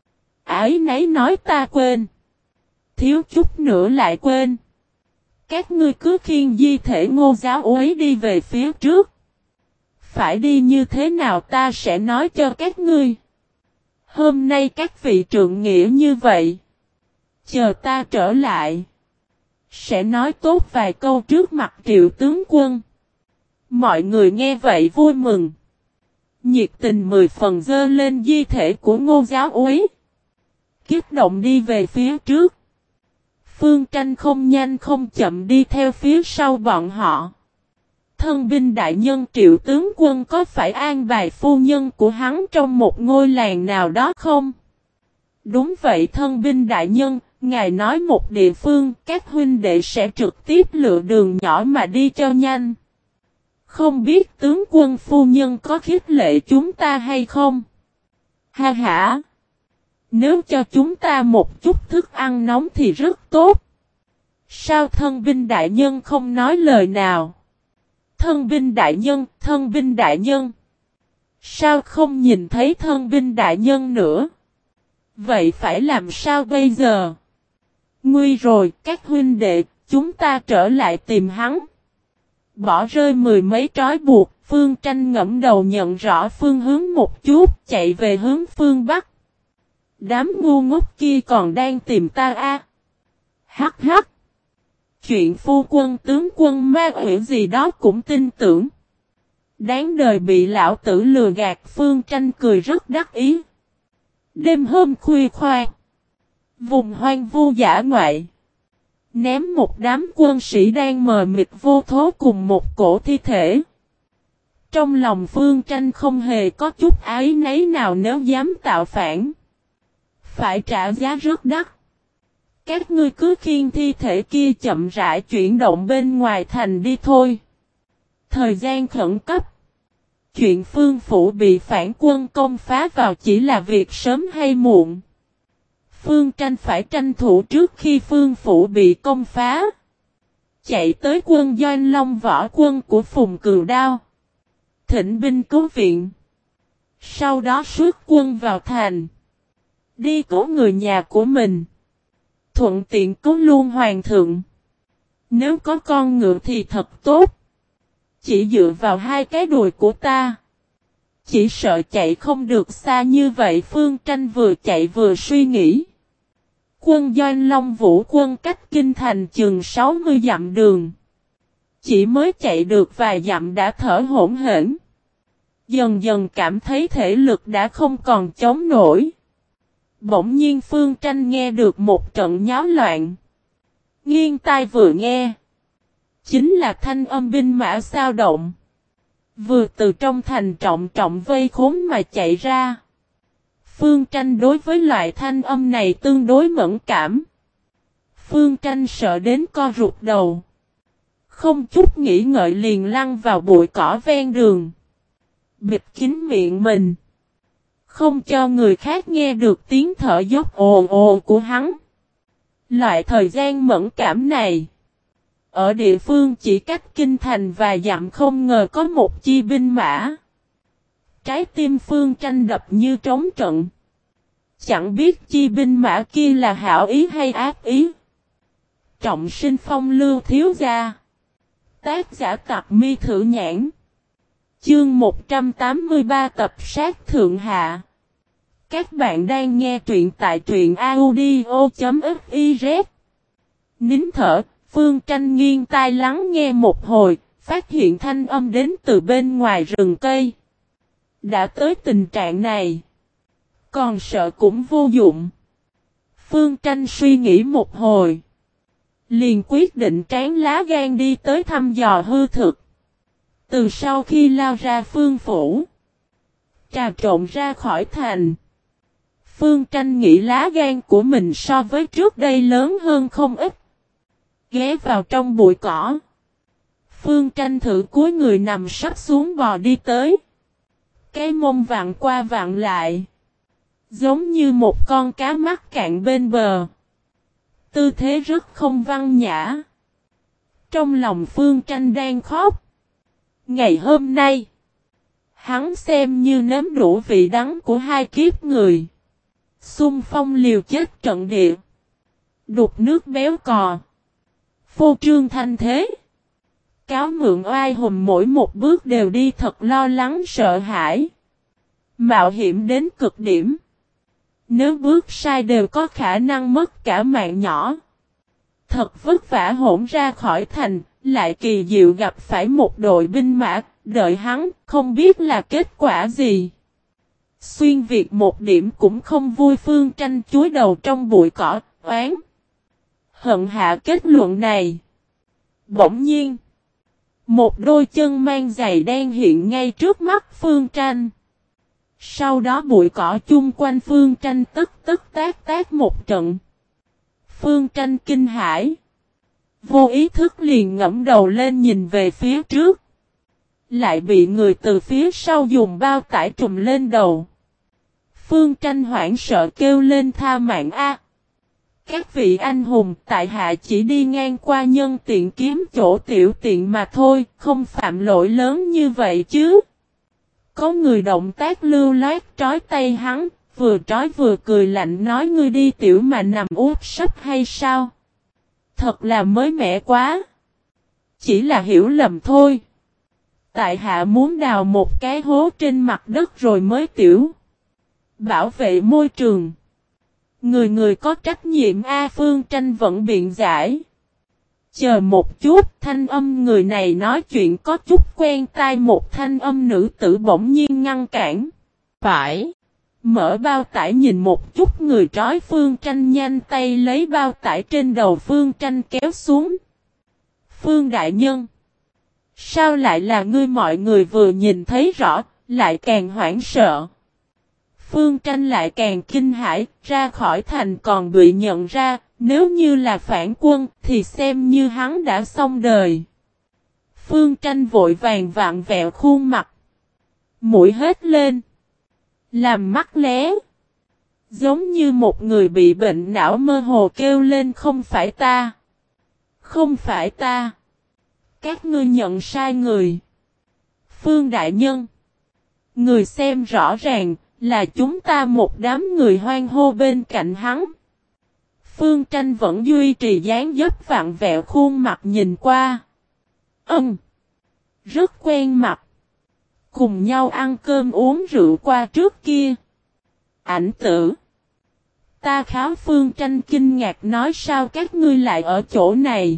Ái nấy nói ta quên. Thiếu chút nữa lại quên. Các ngươi cứ khiêng di thể Ngô giáo úy đi về phía trước. Phải đi như thế nào ta sẽ nói cho các ngươi. Hôm nay các vị trượng nghĩa như vậy. Chờ ta trở lại. Sẽ nói tốt vài câu trước mặt Triệu tướng quân. Mọi người nghe vậy vui mừng. Nhiệt tình 10 phần dơ lên di thể của Ngô giáo úy. Kích động đi về phía trước. Phương Tranh không nhanh không chậm đi theo phía sau bọn họ. Thân binh đại nhân Triệu tướng quân có phải an bài phu nhân của hắn trong một ngôi làng nào đó không? Đúng vậy thân binh đại nhân, ngài nói một địa phương, các huynh đệ sẽ trực tiếp lựa đường nhỏ mà đi cho nhanh. Không biết tướng quân phu nhân có khích lệ chúng ta hay không? Ha ha! Nếu cho chúng ta một chút thức ăn nóng thì rất tốt. Sao thân binh đại nhân không nói lời nào? Thân binh đại nhân, thân binh đại nhân. Sao không nhìn thấy thân binh đại nhân nữa? Vậy phải làm sao bây giờ? Nguy rồi, các huynh đệ, chúng ta trở lại tìm hắn. Bỏ rơi mười mấy trói buộc, Phương Tranh ngẫm đầu nhận rõ phương hướng một chút, chạy về hướng phương Bắc. Đám ngu ngốc kia còn đang tìm ta Hắc hắc. Chuyện phu quân tướng quân ma quỷ gì đó cũng tin tưởng. Đáng đời bị lão tử lừa gạt. Phương Tranh cười rất đắc ý. Đêm hôm khuya khoát, vùng hoang vu dã ngoại, ném một đám quân sĩ đang mờ mịt vô thố cùng một cổ thi thể. Trong lòng Phương Tranh không hề có chút áy náy nào nếu dám tạo phản. Phải trả giá rất đắt. Các ngươi cứ khiêng thi thể kia chậm rãi chuyển động bên ngoài thành đi thôi. Thời gian khẩn cấp. Chuyện Phương Phủ bị phản quân công phá vào chỉ là việc sớm hay muộn. Phương Tranh phải tranh thủ trước khi Phương Phủ bị công phá. Chạy tới quân doanh Long Võ quân của Phùng Cừu Đao. Thỉnh binh cứu viện. Sau đó xuất quân vào thành. Đi cứu người nhà của mình. Thuận tiện cứu luôn hoàng thượng. Nếu có con ngựa thì thật tốt. Chỉ dựa vào hai cái đùi của ta. Chỉ sợ chạy không được xa như vậy. Phương Tranh vừa chạy vừa suy nghĩ. Quân doanh Long Vũ quân cách kinh thành chừng 60 dặm đường. Chỉ mới chạy được vài dặm đã thở hổn hển. Dần dần cảm thấy thể lực đã không còn chống nổi. Bỗng nhiên Phương Tranh nghe được một trận nháo loạn. Nghiêng tai vừa nghe. Chính là thanh âm binh mã xao động. Vừa từ trong thành trọng vây khốn mà chạy ra. Phương Tranh đối với loại thanh âm này tương đối mẫn cảm. Phương Tranh sợ đến co rụt đầu. Không chút nghĩ ngợi liền lăn vào bụi cỏ ven đường. Bịt kín miệng mình. Không cho người khác nghe được tiếng thở dốc ồ ồ của hắn. Loại thời gian mẫn cảm này. Ở địa phương chỉ cách kinh thành vài dặm không ngờ có một chi binh mã. Trái tim Phương Tranh đập như trống trận. Chẳng biết chi binh mã kia là hảo ý hay ác ý. Trọng Sinh Phong Lưu thiếu gia. Tác giả Tặc Mi Thử Nhãn. Chương 183 tập sát thượng hạ. Các bạn đang nghe truyện tại truyện audio.fiz. Nín thở, Phương Tranh nghiêng tai lắng nghe một hồi, phát hiện thanh âm đến từ bên ngoài rừng cây. Đã tới tình trạng này. Còn sợ cũng vô dụng. Phương Tranh suy nghĩ một hồi. Liền quyết định tráng lá gan đi tới thăm dò hư thực. Từ sau khi lao ra Phương Phủ. Trà trộn ra khỏi thành. Phương Tranh nghĩ lá gan của mình so với trước đây lớn hơn không ít. Ghé vào trong bụi cỏ. Phương Tranh thử cúi người nằm sắp xuống bò đi tới. Cái mông vặn qua vặn lại. Giống như một con cá mắc cạn bên bờ. Tư thế rất không văn nhã. Trong lòng Phương Tranh đang khóc. Ngày hôm nay. Hắn xem như nếm đủ vị đắng của hai kiếp người. Xung phong liều chết trận địa. Đục nước béo cò. Phô trương thanh thế. Cáo mượn oai hùng mỗi một bước đều đi thật lo lắng sợ hãi. Mạo hiểm đến cực điểm. Nếu bước sai đều có khả năng mất cả mạng nhỏ. Thật vất vả hỗn ra khỏi thành, lại kỳ diệu gặp phải một đội binh mã, đợi hắn, không biết là kết quả gì. Xuyên Việt một điểm cũng không vui. Phương Tranh chúi đầu trong bụi cỏ, oán. Hận hạ kết luận này. Bỗng nhiên. Một đôi chân mang giày đen hiện ngay trước mắt Phương Tranh. Sau đó bụi cỏ chung quanh Phương Tranh tức tức tác tác một trận. Phương Tranh kinh hãi. Vô ý thức liền ngẫm đầu lên nhìn về phía trước. Lại bị người từ phía sau dùng bao tải trùm lên đầu. Phương Tranh hoảng sợ kêu lên tha mạng a. Các vị anh hùng, tại hạ chỉ đi ngang qua nhân tiện kiếm chỗ tiểu tiện mà thôi, không phạm lỗi lớn như vậy chứ. Có người động tác lưu loát trói tay hắn, vừa trói vừa cười lạnh nói ngươi đi tiểu mà nằm úp sấp hay sao? Thật là mới mẻ quá. Chỉ là hiểu lầm thôi. Tại hạ muốn đào một cái hố trên mặt đất rồi mới tiểu. Bảo vệ môi trường. Người người có trách nhiệm A. Phương Tranh vẫn biện giải. Chờ một chút, thanh âm người này nói chuyện có chút quen tai, một thanh âm nữ tử bỗng nhiên ngăn cản. Phải. Mở bao tải nhìn một chút, người trói Phương Tranh nhanh tay lấy bao tải trên đầu Phương Tranh kéo xuống. Phương đại nhân. Sao lại là ngươi? Mọi người vừa nhìn thấy rõ, lại càng hoảng sợ. Phương Tranh lại càng kinh hãi, ra khỏi thành còn bị nhận ra, nếu như là phản quân thì xem như hắn đã xong đời. Phương Tranh vội vàng vặn vẹo khuôn mặt. Mũi hết lên. Làm mắt lé. Giống như một người bị bệnh não mơ hồ kêu lên không phải ta. Không phải ta. Các ngươi nhận sai người. Phương đại nhân. Người xem rõ ràng. Là chúng ta, một đám người hoan hô bên cạnh hắn. Phương Tranh vẫn duy trì dáng dấp vặn vẹo khuôn mặt nhìn qua. Rất quen mặt. Cùng nhau ăn cơm uống rượu qua trước kia. Ảnh tử. Ta kháo. Phương Tranh kinh ngạc nói sao các ngươi lại ở chỗ này.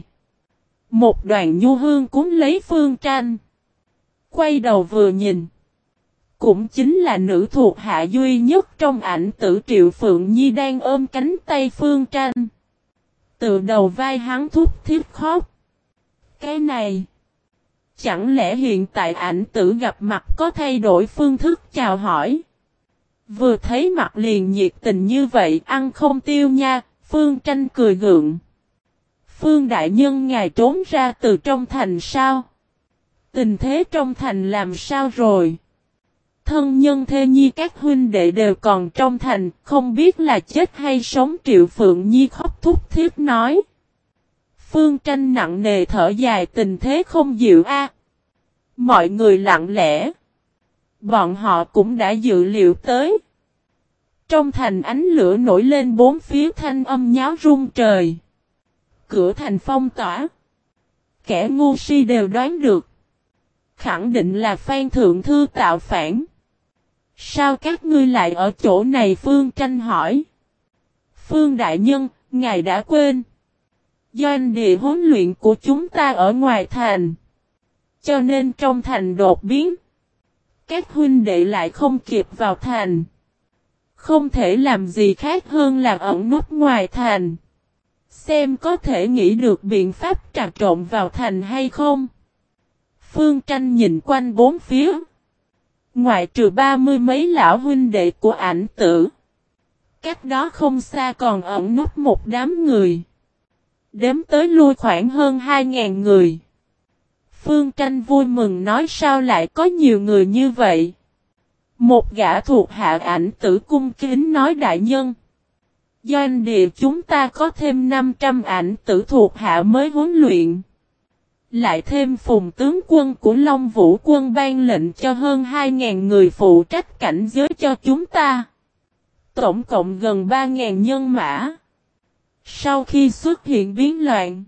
Một đoàn nhu hương cúng lấy Phương Tranh. Quay đầu vừa nhìn. Cũng chính là nữ thuộc hạ duy nhất trong ảnh tử Triệu Phượng Nhi đang ôm cánh tay Phương Tranh. Từ đầu vai hắn thúc thiết khóc. Cái này. Chẳng lẽ hiện tại ảnh tử gặp mặt có thay đổi phương thức chào hỏi? Vừa thấy mặt liền nhiệt tình như vậy ăn không tiêu nha. Phương Tranh cười gượng. Phương đại nhân ngài trốn ra từ trong thành sao? Tình thế trong thành làm sao rồi? Thân nhân thê nhi các huynh đệ đều còn trong thành, không biết là chết hay sống. Triệu Phượng Nhi khóc thúc thiết nói. Phương Tranh nặng nề thở dài, tình thế không dịu a. Mọi người lặng lẽ. Bọn họ cũng đã dự liệu tới. Trong thành ánh lửa nổi lên bốn phía, thanh âm nháo rung trời. Cửa thành phong tỏa. Kẻ ngu si đều đoán được. Khẳng định là Phan Thượng Thư tạo phản. Sao các ngươi lại ở chỗ này? Phương Tranh hỏi. Phương đại nhân, ngài đã quên. Doanh địa huấn luyện của chúng ta ở ngoài thành. Cho nên trong thành đột biến. Các huynh đệ lại không kịp vào thành. Không thể làm gì khác hơn là ẩn núp ngoài thành. Xem có thể nghĩ được biện pháp trà trộn vào thành hay không. Phương Tranh nhìn quanh bốn phía. Ngoại trừ 30 mấy lão huynh đệ của ảnh tử. Cách đó không xa còn ẩn núp một đám người. Đếm tới lui khoảng hơn 2.000 người. Phương Tranh vui mừng nói sao lại có nhiều người như vậy. Một gã thuộc hạ ảnh tử cung kính nói đại nhân. Doanh địa chúng ta có thêm 500 ảnh tử thuộc hạ mới huấn luyện. Lại thêm Phùng tướng quân của Long Vũ quân ban lệnh cho hơn 2.000 người phụ trách cảnh giới cho chúng ta. Tổng cộng gần 3.000 nhân mã. Sau khi xuất hiện biến loạn,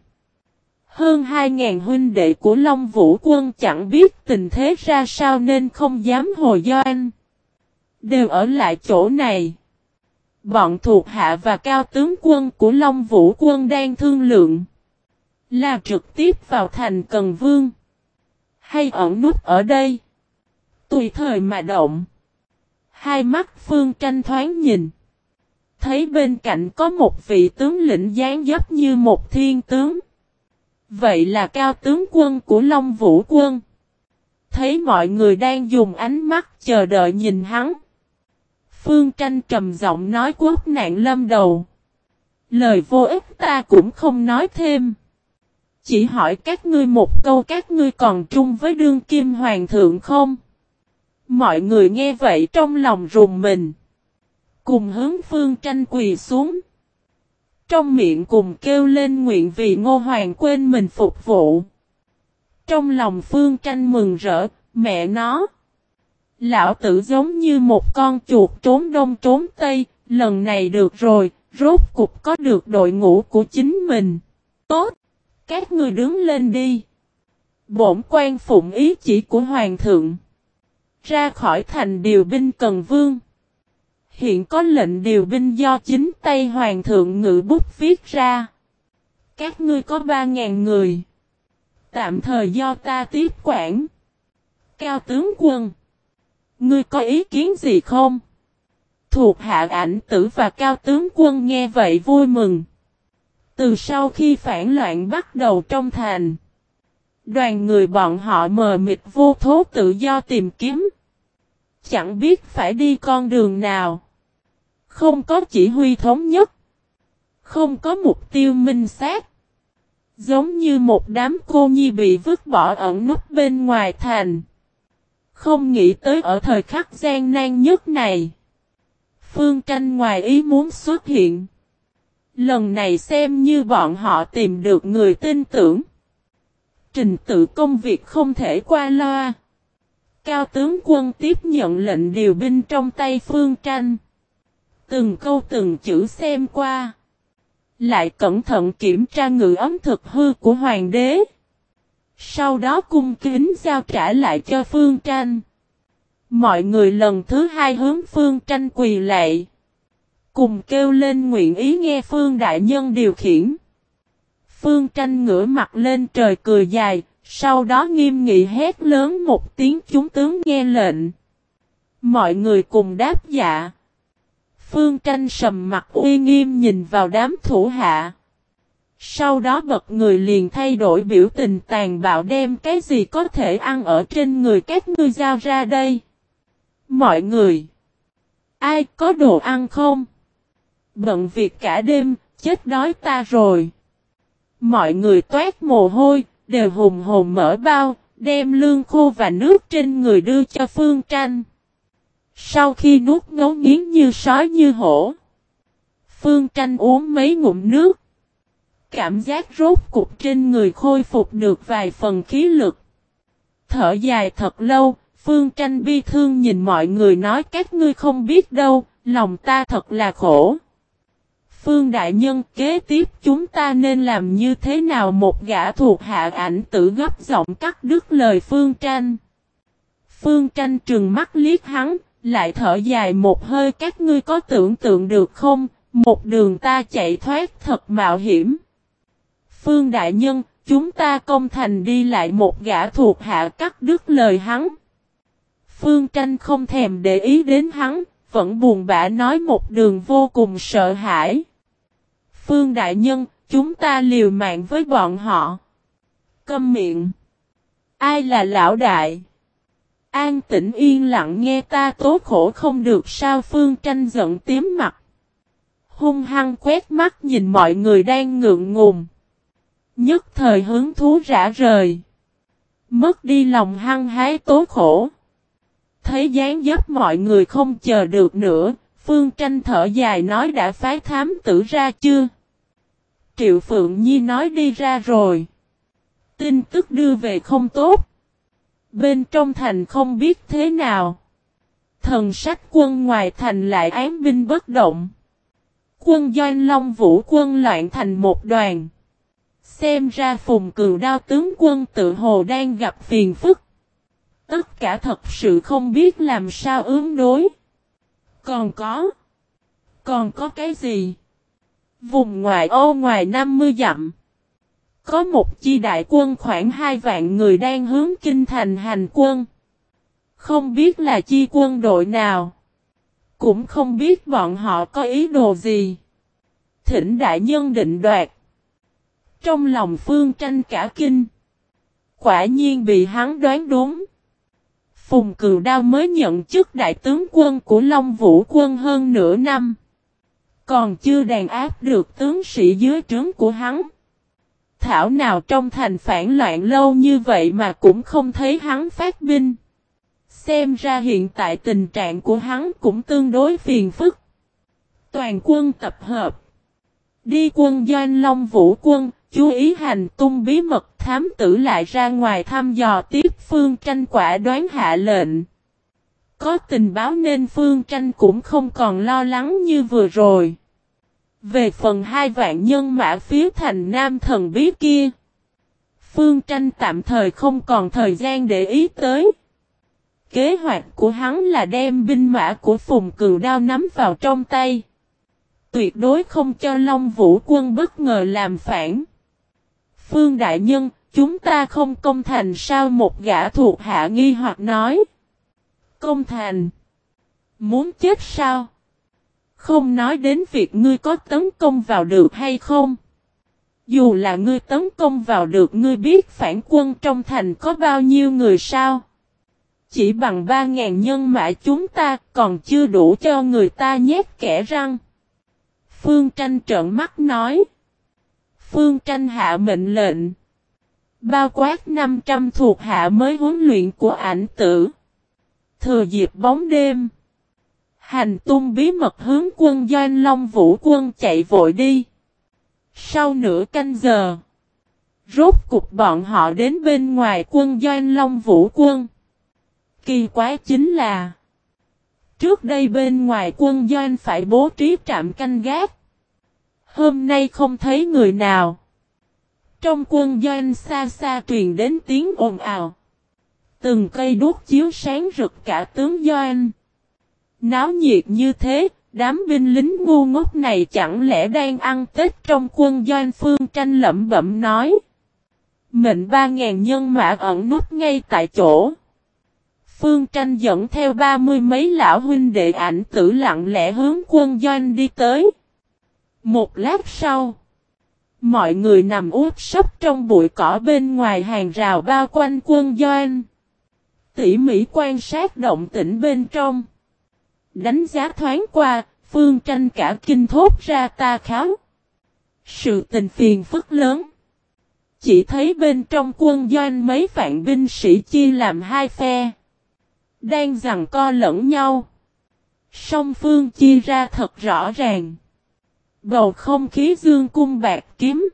hơn 2.000 huynh đệ của Long Vũ quân chẳng biết tình thế ra sao nên không dám hồi doanh. Đều ở lại chỗ này. Bọn thuộc hạ và cao tướng quân của Long Vũ quân đang thương lượng. Là trực tiếp vào thành Cần Vương. Hay ẩn núp ở đây. Tùy thời mà động. Hai mắt Phương Tranh thoáng nhìn. thấy bên cạnh có một vị tướng lĩnh dáng dấp như một thiên tướng. Vậy là Cao tướng quân của Long Vũ quân. Thấy mọi người đang dùng ánh mắt chờ đợi nhìn hắn. Phương Tranh trầm giọng nói quốc nạn lâm đầu. Lời vô ích ta cũng không nói thêm. Chỉ hỏi các ngươi một câu, các ngươi còn trung với đương kim hoàng thượng không? Mọi người nghe vậy trong lòng rùng mình. Cùng hướng Phương Tranh quỳ xuống. Trong miệng cùng kêu lên nguyện vì Ngô Hoàng quên mình phục vụ. Trong lòng Phương Tranh mừng rỡ, mẹ nó. Lão tử giống như một con chuột trốn đông trốn tây, lần này được rồi, rốt cục có được đội ngũ của chính mình. Tốt, các ngươi đứng lên đi. Bổn quan phụng ý chỉ của Hoàng thượng. Ra khỏi thành điều binh Cần Vương. Hiện có lệnh điều binh do chính tay Hoàng thượng ngự bút viết ra. Các ngươi có 3.000 người. Tạm thời do ta tiếp quản. Cao tướng quân. Ngươi có ý kiến gì không? Thuộc hạ Ảnh Tử và Cao tướng quân nghe vậy vui mừng. Từ sau khi phản loạn bắt đầu trong thành. Đoàn người bọn họ mờ mịt vô thố tự do tìm kiếm. Chẳng biết phải đi con đường nào. Không có chỉ huy thống nhất. Không có mục tiêu minh xác. Giống như một đám cô nhi bị vứt bỏ ẩn núp bên ngoài thành. Không nghĩ tới ở thời khắc gian nan nhất này. Phương Tranh ngoài ý muốn xuất hiện. Lần này xem như bọn họ tìm được người tin tưởng. Trình tự công việc không thể qua loa. Cao tướng quân tiếp nhận lệnh điều binh trong tay Phương Tranh. Từng câu từng chữ xem qua. Lại cẩn thận kiểm tra ngự ấm thực hư của hoàng đế. Sau đó cung kính giao trả lại cho Phương Tranh. Mọi người lần thứ hai hướng Phương Tranh quỳ lạy. Cùng kêu lên nguyện ý nghe Phương đại nhân điều khiển. Phương Tranh ngửa mặt lên trời cười dài. Sau đó nghiêm nghị hét lớn một tiếng chúng tướng nghe lệnh. Mọi người cùng đáp dạ. Phương Tranh sầm mặt uy nghiêm nhìn vào đám thủ hạ. Sau đó bật người liền thay đổi biểu tình tàn bạo đem cái gì có thể ăn ở trên người các ngươi giao ra đây. Mọi người. Ai có đồ ăn không? Bận việc cả đêm, chết đói ta rồi. Mọi người toát mồ hôi, đều hùng hồn mở bao, đem lương khô và nước trên người đưa cho Phương Tranh. Sau khi nuốt ngấu nghiến như sói như hổ. Phương Tranh uống mấy ngụm nước. Cảm giác rốt cục trên người khôi phục được vài phần khí lực. Thở dài thật lâu, Phương Tranh bi thương nhìn mọi người nói các ngươi không biết đâu, lòng ta thật là khổ. Phương đại nhân kế tiếp chúng ta nên làm như thế nào? Một gã thuộc hạ Ảnh Tử gấp giọng cắt đứt lời Phương Tranh. Phương Tranh trừng mắt liếc hắn, lại thở dài một hơi các ngươi có tưởng tượng được không, một đường ta chạy thoát thật mạo hiểm. Phương đại nhân, chúng ta công thành đi lại một gã thuộc hạ cắt đứt lời hắn. Phương Tranh không thèm để ý đến hắn, vẫn buồn bã nói một đường vô cùng sợ hãi. Phương đại nhân, chúng ta liều mạng với bọn họ. Câm miệng. Ai là lão đại? An tĩnh yên lặng nghe ta tố khổ không được sao? Phương Tranh giận tím mặt. Hung hăng quét mắt nhìn mọi người đang ngượng ngùng. Nhất thời hứng thú rã rời. Mất đi lòng hăng hái tố khổ. Thấy dáng dấp mọi người không chờ được nữa, Phương Tranh thở dài nói đã phái thám tử ra chưa? Triệu Phượng Nhi nói đi ra rồi. Tin tức đưa về không tốt. Bên trong thành không biết thế nào. Thần sách quân ngoài thành lại án binh bất động. Quân doanh Long Vũ quân loạn thành một đoàn. Xem ra Phùng Cừu Đao tướng quân tự hồ đang gặp phiền phức. Tất cả thật sự không biết làm sao ứng đối. Còn có cái gì? Vùng ngoại ô ngoài 50 dặm. Có một chi đại quân khoảng 2 vạn người đang hướng kinh thành hành quân. Không biết là chi quân đội nào. cũng không biết bọn họ có ý đồ gì. Thỉnh đại nhân định đoạt. Trong lòng Phương Tranh cả kinh. Quả nhiên bị hắn đoán đúng. Phùng Cừu Đao mới nhận chức đại tướng quân của Long Vũ quân hơn nửa năm. Còn chưa đàn áp được tướng sĩ dưới trướng của hắn. Thảo nào trong thành phản loạn lâu như vậy mà cũng không thấy hắn phát binh. Xem ra hiện tại tình trạng của hắn cũng tương đối phiền phức. Toàn quân tập hợp. Đi quân doanh Long Vũ quân, chú ý hành tung bí mật. Thám tử lại ra ngoài thăm dò tiếp. Phương Tranh quả đoán hạ lệnh. Có tình báo nên Phương Tranh cũng không còn lo lắng như vừa rồi. Về phần 2 vạn nhân mã phía thành Nam thần bí kia, Phương Tranh tạm thời không còn thời gian để ý tới. Kế hoạch của hắn là đem binh mã của Phùng Cừu Đao nắm vào trong tay. Tuyệt đối không cho Long Vũ quân bất ngờ làm phản. Phương đại nhân, chúng ta không công thành sao? Một gã thuộc hạ nghi hoặc nói. Công thành? Muốn chết sao? Không nói đến việc ngươi có tấn công vào được hay không. Dù là ngươi tấn công vào được, ngươi biết phản quân trong thành có bao nhiêu người sao? Chỉ bằng 3.000 nhân mã chúng ta còn chưa đủ cho người ta nhét kẽ răng. Phương Tranh trợn mắt nói. Phương Tranh hạ mệnh lệnh. Bao quát 500 thuộc hạ mới huấn luyện của Ảnh Tử. Thừa dịp bóng đêm. Hành tung bí mật hướng quân doanh Long Vũ quân chạy vội đi. Sau nửa canh giờ. Rốt cục bọn họ đến bên ngoài quân doanh Long Vũ quân. Kỳ quái chính là. Trước đây bên ngoài quân doanh phải bố trí trạm canh gác. Hôm nay không thấy người nào. Trong quân doanh xa xa truyền đến tiếng ồn ào. Từng cây đuốc chiếu sáng rực cả tướng doanh. Náo nhiệt như thế, đám binh lính ngu ngốc này chẳng lẽ đang ăn Tết trong quân doanh? Phương Tranh lẩm bẩm nói. Mệnh 3.000 nhân mã ẩn nút ngay tại chỗ. Phương Tranh dẫn theo 30 mấy lão huynh đệ Ảnh Tử lặng lẽ hướng quân doanh đi tới. Một lát sau, mọi người nằm úp sấp trong bụi cỏ bên ngoài hàng rào bao quanh quân doanh. Tỉ mỉ quan sát động tĩnh bên trong. Đánh giá thoáng qua, Phương Tranh cả kinh thốt ra ta kháo. Sự tình phiền phức lớn. Chỉ thấy bên trong quân doanh mấy vạn binh sĩ chia làm 2 phe. Đang giằng co lẫn nhau. Song phương chia ra thật rõ ràng. Bầu không khí dương cung bạc kiếm.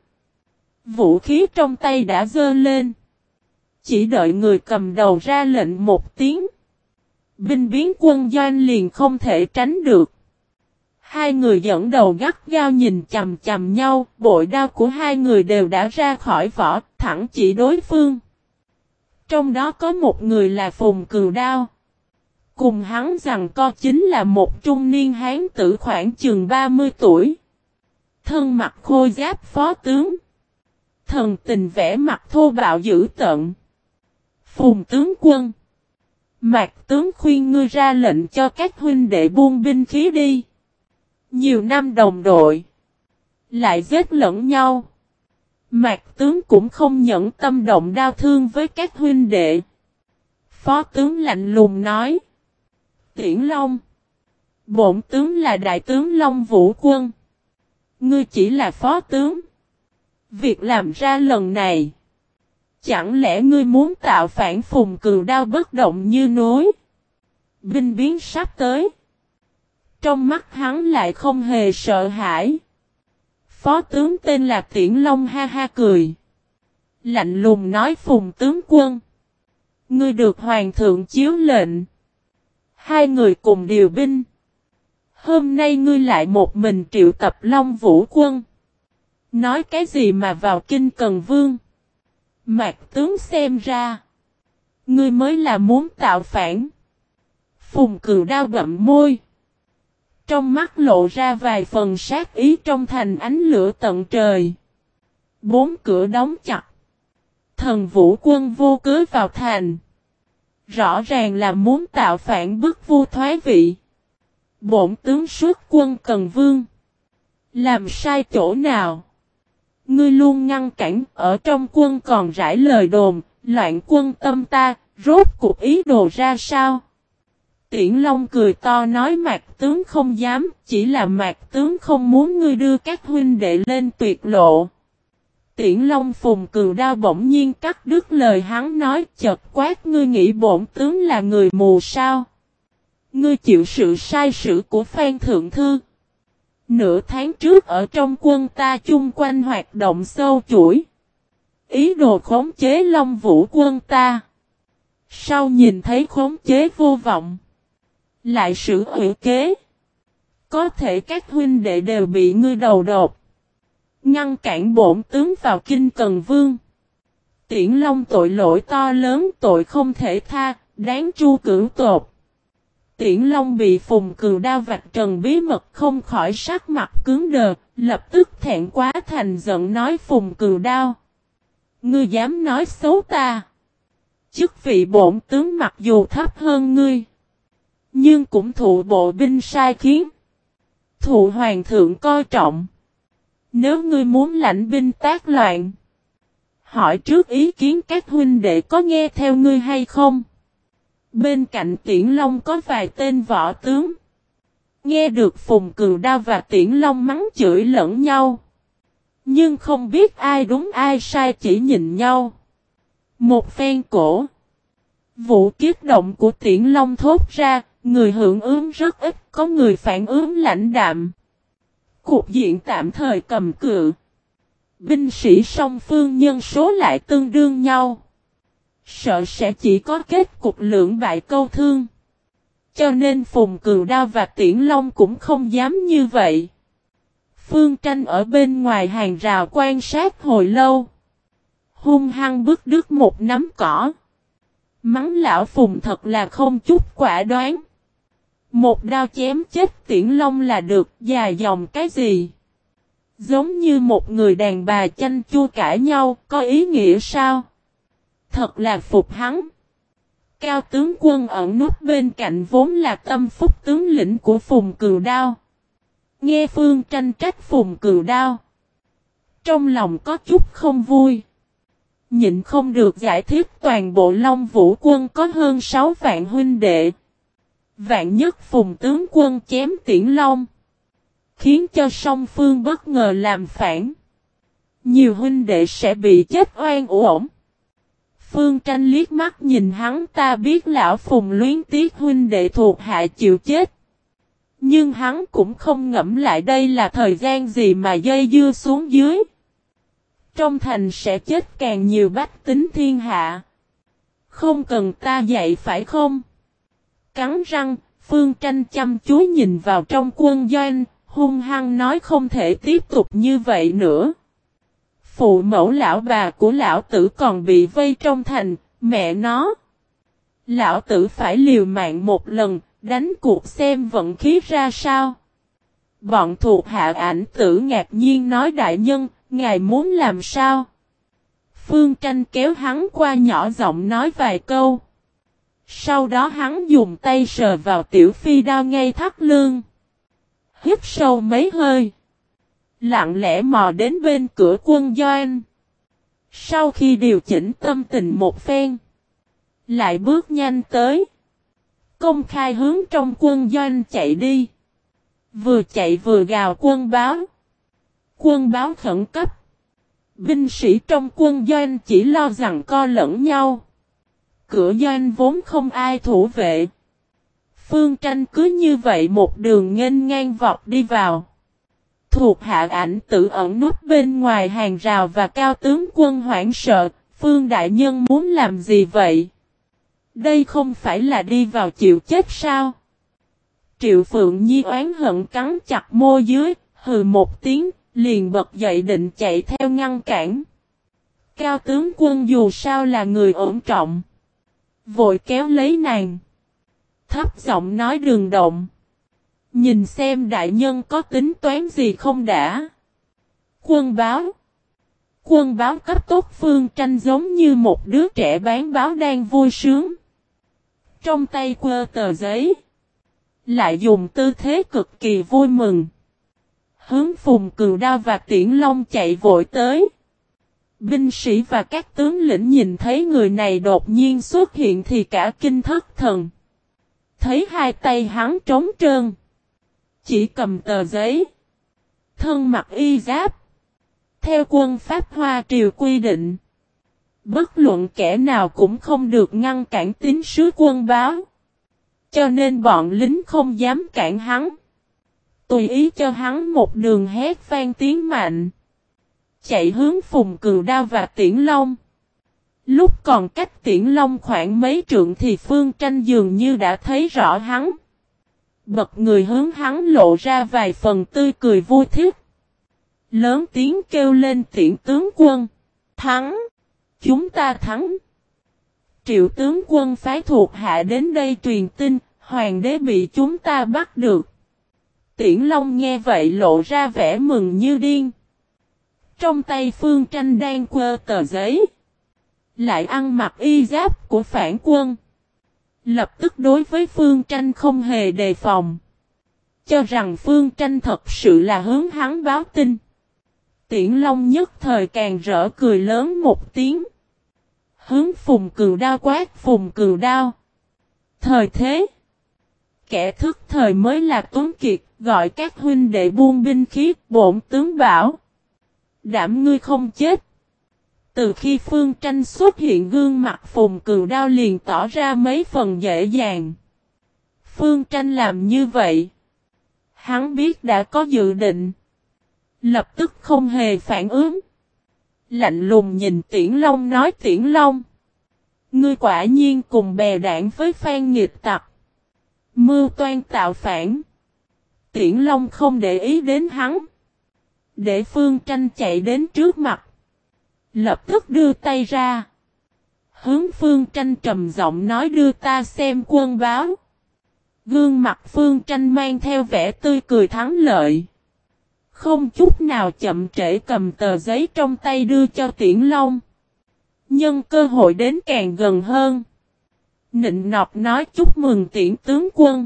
Vũ khí trong tay đã giơ lên. Chỉ đợi người cầm đầu ra lệnh một tiếng. Binh biến quân doanh liền không thể tránh được. 2 người dẫn đầu gắt gao nhìn chằm chằm nhau. Bội đao của 2 người đều đã ra khỏi vỏ, thẳng chỉ đối phương. Trong đó có một người là Phùng Cừu Đao. Cùng hắn giằng co chính là một trung niên hán tử khoảng chừng 30 tuổi. Thân mặc khôi giáp phó tướng. Thần tình vẻ mặt thô bạo dữ tợn. Phùng tướng quân. Mạc tướng khuyên ngươi ra lệnh cho các huynh đệ buông binh khí đi. Nhiều năm đồng đội. Lại giết lẫn nhau. Mạc tướng cũng không nhẫn tâm động đau thương với các huynh đệ. Phó tướng lạnh lùng nói. Tiễn Long. Bổn tướng là đại tướng Long Vũ quân. Ngươi chỉ là phó tướng. Việc làm ra lần này. Chẳng lẽ ngươi muốn tạo phản? Phùng Cừu Đao bất động như núi. Binh biến sắp tới. Trong mắt hắn lại không hề sợ hãi. Phó tướng tên là Tiễn Long ha ha cười. Lạnh lùng nói Phùng tướng quân. Ngươi được hoàng thượng chiếu lệnh. 2 người cùng điều binh. Hôm nay ngươi lại một mình triệu tập Long Vũ quân. Nói cái gì mà vào kinh Cần Vương? Mạc tướng xem ra. Ngươi mới là muốn tạo phản. Phùng Cừu Đao bậm môi. Trong mắt lộ ra vài phần sát ý. Trong thành ánh lửa tận trời. 4 cửa đóng chặt. Thần Vũ quân vô cớ vào thành. Rõ ràng là muốn tạo phản bức vua thoái vị. Bổn tướng xuất quân Cần Vương. Làm sai chỗ nào? Ngươi luôn ngăn cản, ở trong quân còn rải lời đồn, loạn quân tâm ta, rốt cuộc ý đồ ra sao? Tiễn Long cười to nói Mạc tướng không dám, chỉ là Mạc tướng không muốn ngươi đưa các huynh đệ lên tuyệt lộ. Tiễn Long phùng cừu đao bỗng nhiên cắt đứt lời hắn nói, chợt quát, ngươi nghĩ bổn tướng là người mù sao? Ngươi chịu sự sai sử của Phan Thượng Thư. Nửa tháng trước ở trong quân ta chung quanh hoạt động sâu chuỗi. Ý đồ khống chế Long Vũ quân ta. Sau nhìn thấy khống chế vô vọng. Lại sử hủy kế. Có thể các huynh đệ đều bị ngươi đầu đột. Ngăn cản bổn tướng vào kinh Cần Vương. Tiễn Long tội lỗi to lớn, tội không thể tha, đáng tru cửu tột. Tiễn Long bị phùng cừu đao vạch trần bí mật không khỏi sắc mặt cứng đờ, lập tức thẹn quá thành giận nói phùng cừu đao. Ngươi dám nói xấu ta. Chức vị bổn tướng mặc dù thấp hơn ngươi. Nhưng cũng thụ bộ binh sai khiến. Thụ hoàng thượng coi trọng. Nếu ngươi muốn lãnh binh tác loạn. Hỏi trước ý kiến các huynh đệ có nghe theo ngươi hay không. Bên cạnh Tiễn Long có vài tên võ tướng. Nghe được phùng cừu đao và Tiễn Long mắng chửi lẫn nhau. Nhưng không biết ai đúng ai sai chỉ nhìn nhau. Một phen cổ. Vụ kiếp động của Tiễn Long thốt ra, người hưởng ứng rất ít, có người phản ứng lãnh đạm. Cục diện tạm thời cầm cự. Binh sĩ song phương nhân số lại tương đương nhau. Sợ sẽ chỉ có kết cục lưỡng bại câu thương. Cho nên phùng cừu đao và Tiễn Long cũng không dám như vậy. Phương Tranh ở bên ngoài hàng rào quan sát hồi lâu. Hung hăng bứt đứt một nắm cỏ. Mắng lão phùng thật là không chút quả đoán. Một đao chém chết Tiễn Long là được, dài dòng cái gì? Giống như một người đàn bà chanh chua cãi nhau, có ý nghĩa sao? Thật là phục hắn. Cao tướng quân ẩn núp bên cạnh vốn là tâm phúc tướng lĩnh của phùng cừu đao. Nghe Phương Tranh trách phùng cừu đao. Trong lòng có chút không vui. Nhịn không được giải thích toàn bộ Long Vũ quân có hơn 6 vạn huynh đệ. Vạn nhất phùng tướng quân chém Tiễn Long. Khiến cho song phương bất ngờ làm phản. Nhiều huynh đệ sẽ bị chết oan uổng. Phương Tranh liếc mắt nhìn hắn, ta biết lão phùng luyến tiếc huynh đệ thuộc hạ chịu chết. Nhưng hắn cũng không ngẫm lại đây là thời gian gì mà dây dưa xuống dưới. Trong thành sẽ chết càng nhiều bách tính thiên hạ. Không cần ta dạy phải không? Cắn răng, Phương Tranh chăm chú nhìn vào trong quân doanh, hung hăng nói không thể tiếp tục như vậy nữa. Phụ mẫu lão bà của lão tử còn bị vây trong thành, mẹ nó. Lão tử phải liều mạng một lần, đánh cuộc xem vận khí ra sao. Bọn thuộc hạ Ảnh Tử ngạc nhiên nói đại nhân, ngài muốn làm sao? Phương Tranh kéo hắn qua nhỏ giọng nói vài câu. Sau đó hắn dùng tay sờ vào tiểu phi đao ngay thắt lưng. Hít sâu mấy hơi. Lặng lẽ mò đến bên cửa quân doanh. Sau khi điều chỉnh tâm tình một phen. Lại bước nhanh tới. Công khai hướng trong quân doanh chạy đi. Vừa chạy vừa gào quân báo. Quân báo khẩn cấp. Binh sĩ trong quân doanh chỉ lo rằng co lẫn nhau. Cửa doanh vốn không ai thủ vệ. Phương Tranh cứ như vậy một đường nghênh ngang vọt đi vào. Thuộc hạ Ảnh Tử ẩn núp bên ngoài hàng rào và cao tướng quân hoảng sợ. Phương đại nhân muốn làm gì vậy? Đây không phải là đi vào chịu chết sao? Triệu Phượng Nhi oán hận cắn chặt môi dưới, hừ một tiếng, liền bật dậy định chạy theo ngăn cản. Cao tướng quân dù sao là người ổn trọng. Vội kéo lấy nàng. Thấp giọng nói đừng động. Nhìn xem đại nhân có tính toán gì không đã. Quân báo. Quân báo cấp tốc. Phương Tranh giống như một đứa trẻ bán báo đang vui sướng. Trong tay quơ tờ giấy. lại dùng tư thế cực kỳ vui mừng. Hướng Phùng Cừu Đao và Tiễn Long chạy vội tới. Binh sĩ và các tướng lĩnh nhìn thấy người này đột nhiên xuất hiện thì cả kinh thất thần. Thấy hai tay hắn trống trơn. Chỉ cầm tờ giấy. Thân mặc y giáp. Theo quân pháp Hoa Triều quy định. Bất luận kẻ nào cũng không được ngăn cản tín sứ quân báo. Cho nên bọn lính không dám cản hắn. Tùy ý cho hắn một đường hét vang tiếng mạnh. Chạy hướng Phùng Cừu Đao và Tiễn Long. Lúc còn cách Tiễn Long khoảng mấy trượng thì Phương Tranh dường như đã thấy rõ hắn. Bật người hướng hắn lộ ra vài phần tươi cười vui thích. Lớn tiếng kêu lên: Tiễn tướng quân. Thắng! Chúng ta thắng! Triệu tướng quân phái thuộc hạ đến đây truyền tin, hoàng đế bị chúng ta bắt được. Tiễn Long nghe vậy lộ ra vẻ mừng như điên. Trong tay Phương Tranh đang quơ tờ giấy. Lại ăn mặc y giáp của phản quân. Lập tức đối với Phương Tranh không hề đề phòng. Cho rằng Phương Tranh thật sự là hướng hắn báo tin. Tiễn Long nhất thời càng rỡ cười lớn một tiếng. Hướng Phùng Cừu Đao quát: Phùng Cừu Đao. Thời thế. Kẻ thức thời mới là tuấn kiệt, gọi các huynh đệ buông binh khí, bổn tướng bảo. Đảm ngươi không chết. Từ khi Phương Tranh xuất hiện gương mặt Phùng Cừu Đao liền tỏ ra mấy phần dễ dàng. Phương Tranh làm như vậy. Hắn biết đã có dự định. Lập tức không hề phản ứng. Lạnh lùng nhìn Tiễn Long nói: Tiễn Long. Ngươi quả nhiên cùng bè đảng với Phan nghịch tặc. Mưu toan tạo phản. Tiễn Long không để ý đến hắn. Để Phương Tranh chạy đến trước mặt. Lập tức đưa tay ra. Hướng Phương Tranh trầm giọng nói: đưa ta xem quân báo. Gương mặt Phương Tranh mang theo vẻ tươi cười thắng lợi. Không chút nào chậm trễ cầm tờ giấy trong tay đưa cho Tiễn Long. Nhân cơ hội đến càng gần hơn. Nịnh nọt nói: chúc mừng Tiễn tướng quân.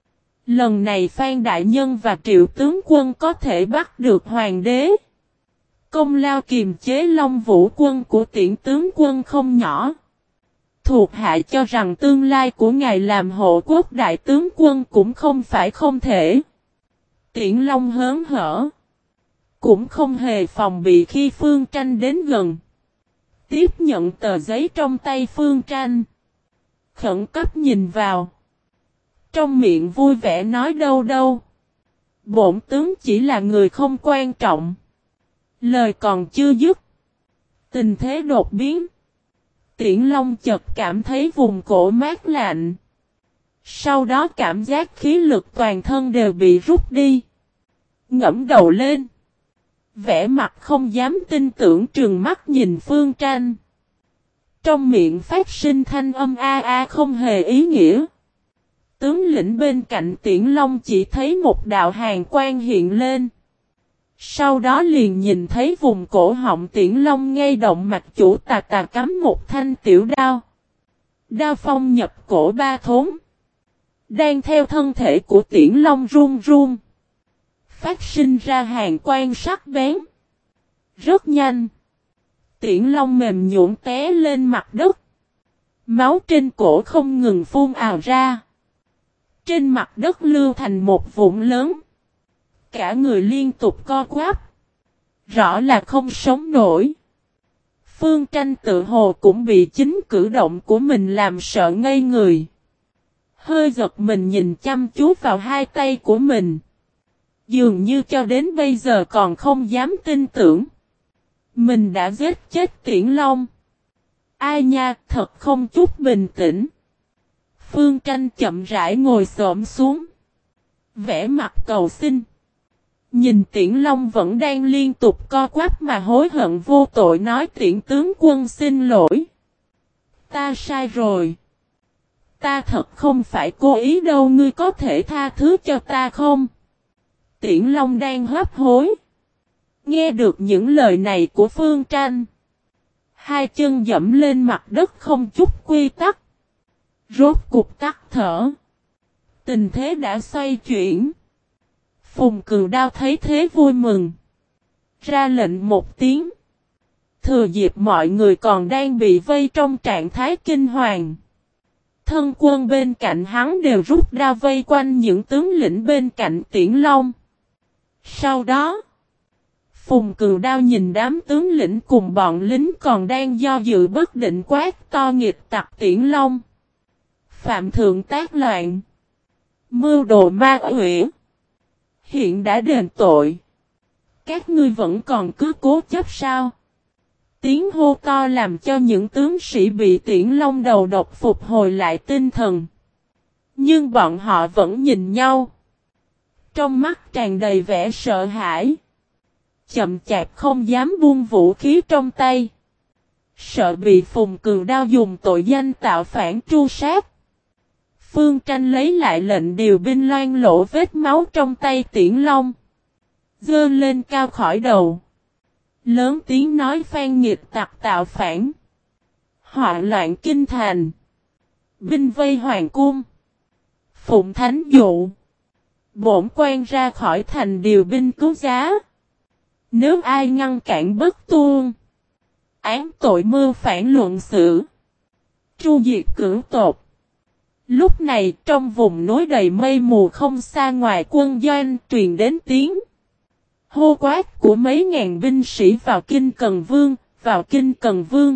Lần này Phan Đại Nhân và Triệu tướng quân có thể bắt được hoàng đế. Công lao kiềm chế Long Vũ quân của Tiễn tướng quân không nhỏ. Thuộc hạ cho rằng tương lai của ngài làm hộ quốc đại tướng quân cũng không phải không thể. Tiễn Long hớn hở. Cũng không hề phòng bị khi Phương Tranh đến gần. Tiếp nhận tờ giấy trong tay Phương Tranh. Khẩn cấp nhìn vào. Trong miệng vui vẻ nói: đâu đâu. Bổn tướng chỉ là người không quan trọng. Lời còn chưa dứt. Tình thế đột biến. Tiễn Long chợt cảm thấy vùng cổ mát lạnh. Sau đó cảm giác khí lực toàn thân đều bị rút đi. Ngẫm đầu lên. Vẻ mặt không dám tin tưởng trừng mắt nhìn Phương Tranh. Trong miệng phát sinh thanh âm a a không hề ý nghĩa. Tướng lĩnh bên cạnh Tiễn Long chỉ thấy một đạo hàn quang hiện lên. Sau đó liền nhìn thấy vùng cổ họng Tiễn Long ngay động mạch chủ tà tà cắm một thanh tiểu đao. Đao phong nhập cổ ba thốn. Đang theo thân thể của Tiễn Long run run. Phát sinh ra hàn quang sắc bén. Rất nhanh. Tiễn Long mềm nhũn té lên mặt đất. Máu trên cổ không ngừng phun ào ra. Trên mặt đất lưu thành một vũng lớn. Cả người liên tục co quắp. Rõ là không sống nổi. Phương Tranh tự hồ cũng bị chính cử động của mình làm sợ ngây người. Hơi giật mình nhìn chăm chú vào hai tay của mình. Dường như cho đến bây giờ còn không dám tin tưởng. Mình đã giết chết Tiễn Long. Ai nha, thật không chút bình tĩnh. Phương Tranh chậm rãi ngồi xổm xuống. Vẽ mặt cầu xin. Nhìn Tiễn Long vẫn đang liên tục co quắp mà hối hận vô tội nói: Tiễn tướng quân xin lỗi. Ta sai rồi. Ta thật không phải cố ý đâu, ngươi có thể tha thứ cho ta không? Tiễn Long đang hấp hối. Nghe được những lời này của Phương Tranh. Hai chân dẫm lên mặt đất không chút quy tắc. Rốt cục tắt thở. Tình thế đã xoay chuyển. Phùng Cừu Đao thấy thế vui mừng. Ra lệnh một tiếng. Thừa dịp mọi người còn đang bị vây trong trạng thái kinh hoàng. Thân quân bên cạnh hắn đều rút ra vây quanh những tướng lĩnh bên cạnh Tiễn Long. Sau đó, Phùng Cừu Đao nhìn đám tướng lĩnh cùng bọn lính còn đang do dự bất định quát to nghịch tặc Tiễn Long. Phạm thượng tác loạn. Mưu đồ ma quỷ. Hiện đã đền tội. Các ngươi vẫn còn cứ cố chấp sao? Tiếng hô to làm cho những tướng sĩ bị Tiễn Long đầu độc phục hồi lại tinh thần. Nhưng bọn họ vẫn nhìn nhau. Trong mắt tràn đầy vẻ sợ hãi. Chậm chạp không dám buông vũ khí trong tay. Sợ bị Phùng Cừu Đao dùng tội danh tạo phản tru sát. Phương Tranh lấy lại lệnh điều binh loan lỗ vết máu trong tay Tiễn Long. Giơ lên cao khỏi đầu. Lớn tiếng nói phan nghịch tặc tạo phản. Họa loạn kinh thành. Binh vây hoàng cung. Phụng thánh dụ. Bổn quan ra khỏi thành điều binh cứu giá. Nếu ai ngăn cản bất tuân. Án tội mưu phản luận xử. Tru diệt cửu tộc. Lúc này trong vùng núi đầy mây mù không xa ngoài quân doanh truyền đến tiếng hô quát của mấy ngàn binh sĩ vào kinh Cần Vương, vào kinh Cần Vương.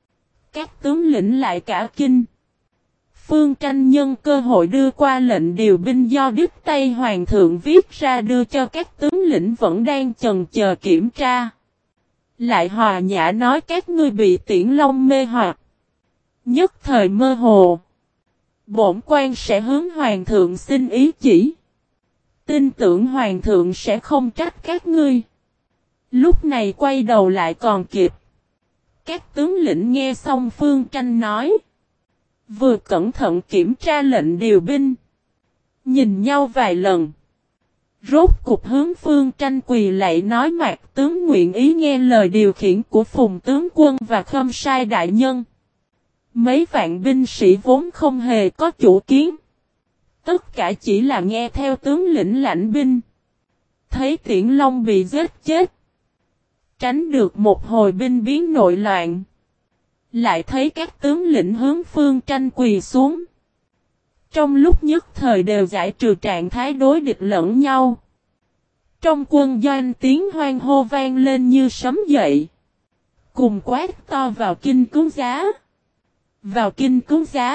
Các tướng lĩnh lại cả kinh. Phương Tranh nhân cơ hội đưa qua lệnh điều binh do đích tay hoàng thượng viết ra đưa cho các tướng lĩnh vẫn đang chần chờ kiểm tra. Lại hòa nhã nói các ngươi bị Tiễn Long mê hoặc. Nhất thời mơ hồ. Bổn quan sẽ hướng hoàng thượng xin ý chỉ. Tin tưởng hoàng thượng sẽ không trách các ngươi. Lúc này quay đầu lại còn kịp. Các tướng lĩnh nghe xong Phương Tranh nói. Vừa cẩn thận kiểm tra lệnh điều binh. Nhìn nhau vài lần. Rốt cục hướng Phương Tranh quỳ lạy nói Mạc tướng nguyện ý nghe lời điều khiển của Phùng tướng quân và Khâm sai đại nhân. Mấy vạn binh sĩ vốn không hề có chủ kiến. Tất cả chỉ là nghe theo tướng lĩnh lãnh binh. Thấy Tiễn Long bị giết chết. Tránh được một hồi binh biến nội loạn. Lại thấy các tướng lĩnh hướng Phương Tranh quỳ xuống. Trong lúc nhất thời đều giải trừ trạng thái đối địch lẫn nhau. Trong quân doanh tiếng hoan hô vang lên như sấm dậy. Cùng quát to vào kinh cứu giá. Vào kinh cứu giá.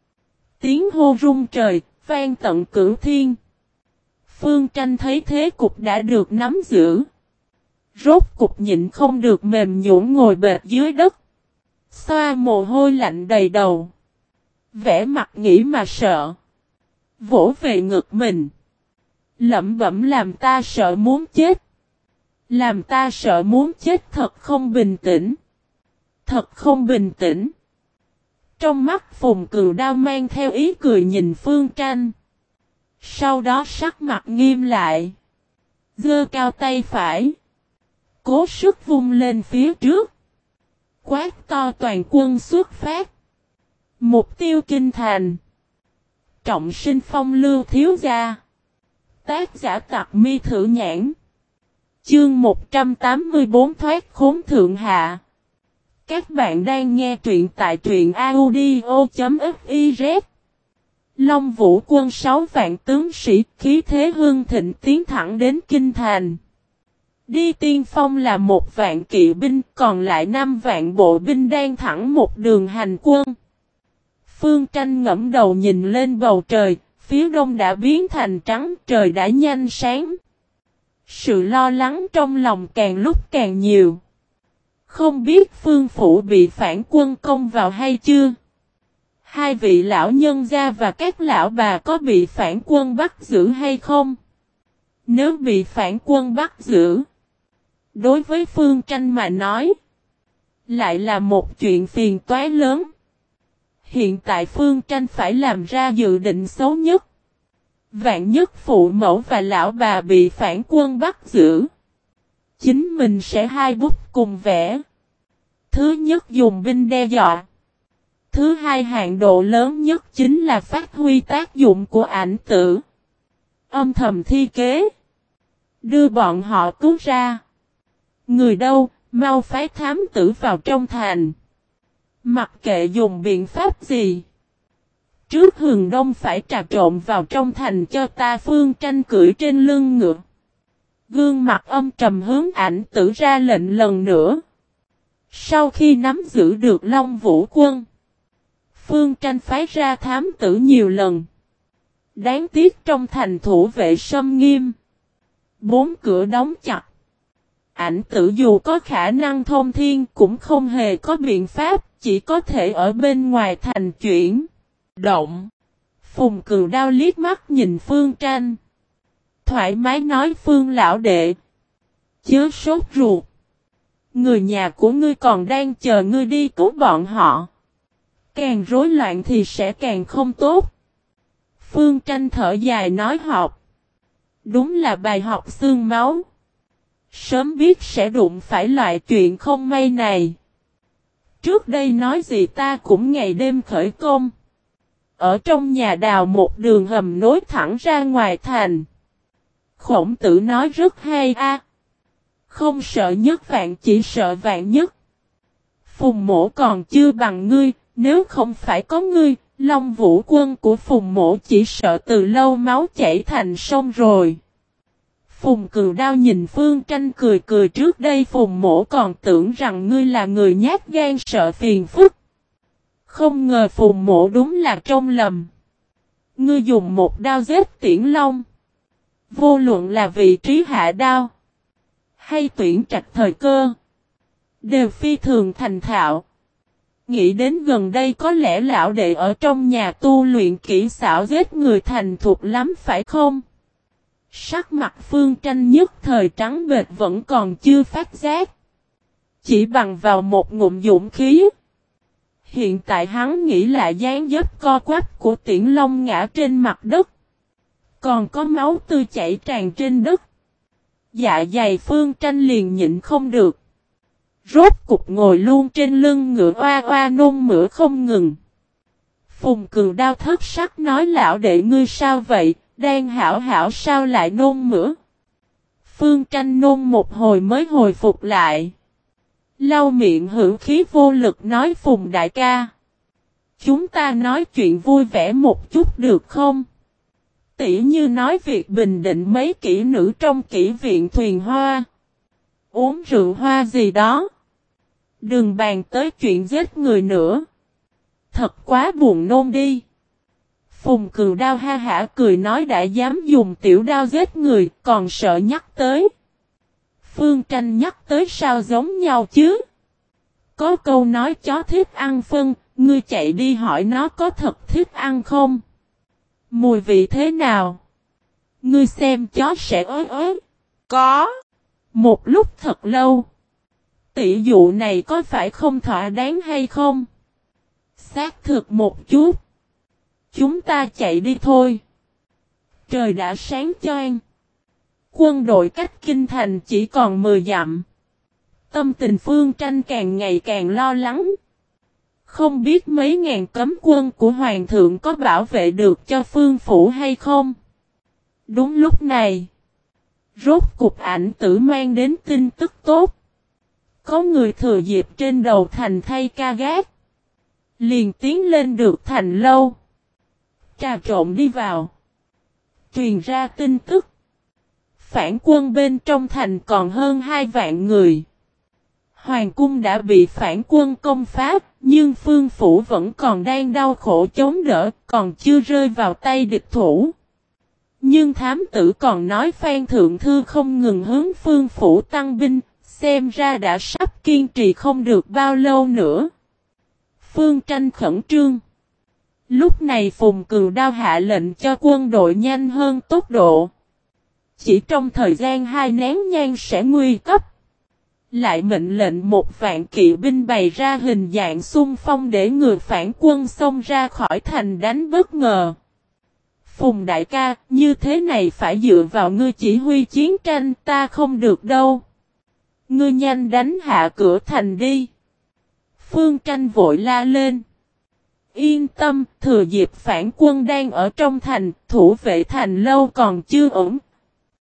Tiếng hô rung trời, vang tận cửu thiên. Phương Tranh thấy thế cục đã được nắm giữ. Rốt cục nhịn không được mềm nhũn ngồi bệt dưới đất. Xoa mồ hôi lạnh đầy đầu. Vẻ mặt nghĩ mà sợ. Vỗ về ngực mình. Lẩm bẩm làm ta sợ muốn chết. Làm ta sợ muốn chết thật không bình tĩnh. Thật không bình tĩnh. Trong mắt Phùng Cừu Đao mang theo ý cười nhìn Phương Tranh. Sau đó sắc mặt nghiêm lại. Giơ cao tay phải. Cố sức vung lên phía trước. Quát to toàn quân xuất phát. Mục tiêu kinh thành. Trọng sinh phong lưu thiếu gia. Tác giả Tặc Mi Thử Nhãn. Chương 184 thoát khốn thượng hạ. Các bạn đang nghe truyện tại truyện audio.fiz. Long Vũ quân 6 vạn tướng sĩ khí thế hưng thịnh tiến thẳng đến kinh thành. Đi tiên phong là 1 vạn kỵ binh, còn lại 5 vạn bộ binh đang thẳng một đường hành quân. Phương Tranh ngẫm đầu nhìn lên bầu trời, phía đông đã biến thành trắng, trời đã nhanh sáng. Sự lo lắng trong lòng càng lúc càng nhiều. Không biết Phương Phủ bị phản quân công vào hay chưa? Hai vị lão nhân gia và các lão bà có bị phản quân bắt giữ hay không? Nếu bị phản quân bắt giữ, đối với Phương Tranh mà nói, lại là một chuyện phiền toái lớn. Hiện tại Phương Tranh phải làm ra dự định xấu nhất. Vạn nhất phụ mẫu và lão bà bị phản quân bắt giữ. Chính mình sẽ hai bút cùng vẽ. Thứ nhất dùng binh đe dọa. Thứ hai hạn độ lớn nhất chính là phát huy tác dụng của ảnh tử. Âm thầm thi kế. Đưa bọn họ cứu ra. Người đâu, mau phái thám tử vào trong thành. Mặc kệ dùng biện pháp gì. Trước Hừng Đông phải trà trộn vào trong thành cho ta. Phương Tranh cưỡi trên lưng ngựa. Gương mặt âm trầm hướng ảnh tử ra lệnh lần nữa. Sau khi nắm giữ được Long Vũ quân, Phương Tranh phái ra thám tử nhiều lần. Đáng tiếc trong thành thủ vệ xâm nghiêm. 4 cửa đóng chặt. Ảnh tử dù có khả năng thông thiên cũng không hề có biện pháp, chỉ có thể ở bên ngoài thành chuyển động. Phùng Cừu Đao liếc mắt nhìn Phương Tranh. Thoải mái nói: Phương lão đệ, chớ sốt ruột. Người nhà của ngươi còn đang chờ ngươi đi cứu bọn họ. Càng rối loạn thì sẽ càng không tốt. Phương Tranh thở dài nói: học. Đúng là bài học xương máu. Sớm biết sẽ đụng phải loại chuyện không may này. Trước đây nói gì ta cũng ngày đêm khởi công. Ở trong nhà đào một đường hầm nối thẳng ra ngoài thành. Khổng Tử nói rất hay a. Không sợ nhất vạn, chỉ sợ vạn nhất. Phùng Mỗ còn chưa bằng ngươi, nếu không phải có ngươi, Long Vũ quân của Phùng Mỗ chỉ sợ từ lâu máu chảy thành sông rồi. Phùng Cừu Đao nhìn Phương Tranh cười cười, trước đây Phùng Mỗ còn tưởng rằng ngươi là người nhát gan sợ phiền phức. Không ngờ Phùng Mỗ đúng là trông lầm. Ngươi dùng một đao giết Tiễn Long. Vô luận là vị trí hạ đao hay tuyển trạch thời cơ, đều phi thường thành thạo. Nghĩ đến gần đây có lẽ lão đệ ở trong nhà tu luyện kỹ xảo giết người thành thục lắm phải không? Sắc mặt Phương Tranh nhất thời trắng bệch, vẫn còn chưa phát giác. Chỉ bằng vào một ngụm dũng khí. Hiện tại hắn nghĩ là dáng dấp co quắp của Tiễn Long ngã trên mặt đất. Còn có máu tươi chảy tràn trên đất. Dạ dày Phương Tranh liền nhịn không được. Rốt cục ngồi luôn trên lưng ngựa oa oa nôn mửa không ngừng. Phùng Cừu Đao thất sắc nói: lão đệ ngươi sao vậy, đang hảo hảo sao lại nôn mửa? Phương Tranh nôn một hồi mới hồi phục lại. Lau miệng hữu khí vô lực nói: Phùng đại ca, chúng ta nói chuyện vui vẻ một chút được không? Tỉ như nói việc bình định mấy kỹ nữ trong kỹ viện Thuyền Hoa. Uống rượu hoa gì đó. Đừng bàn tới chuyện giết người nữa. Thật quá buồn nôn đi. Phùng Cừu Đao ha hả cười nói: đã dám dùng tiểu đao giết người, còn sợ nhắc tới. Phương Tranh nhắc tới sao giống nhau chứ? Có câu nói chó thích ăn phân, ngươi chạy đi hỏi nó có thật thích ăn không? Mùi vị thế nào? Ngươi xem chó sẽ ới ới. Có. Một lúc thật lâu. Tỷ dụ này có phải không thỏa đáng hay không? Xác thực một chút. Chúng ta chạy đi thôi. Trời đã sáng choang. Quân đội cách kinh thành chỉ còn 10 dặm. Tâm tình Phương Tranh càng ngày càng lo lắng. Không biết mấy ngàn cấm quân của Hoàng thượng có bảo vệ được cho Phương phủ hay không? Đúng lúc này, rốt cục ảnh tử mang đến tin tức tốt. Có người thừa dịp trên đầu thành thay ca gác. Liền tiến lên được thành lâu. Trà trộn đi vào. Truyền ra tin tức. Phản quân bên trong thành còn hơn 2 vạn người. Hoàng cung đã bị phản quân công phá, nhưng Phương phủ vẫn còn đang đau khổ chống đỡ, còn chưa rơi vào tay địch thủ. Nhưng thám tử còn nói Phan Thượng Thư không ngừng hướng Phương phủ tăng binh, xem ra đã sắp kiên trì không được bao lâu nữa. Phương Tranh khẩn trương. Lúc này Phùng Cừu Đao hạ lệnh cho quân đội nhanh hơn tốc độ. Chỉ trong thời gian 2 nén nhang sẽ nguy cấp. Lại mệnh lệnh 1 vạn kỵ binh bày ra hình dạng xung phong để người phản quân xông ra khỏi thành đánh bất ngờ. Phùng đại ca, như thế này phải dựa vào ngươi chỉ huy chiến tranh, ta không được đâu. Ngươi nhanh đánh hạ cửa thành đi. Phương Tranh vội la lên. Yên tâm, thừa dịp phản quân đang ở trong thành, thủ vệ thành lâu còn chưa ổn,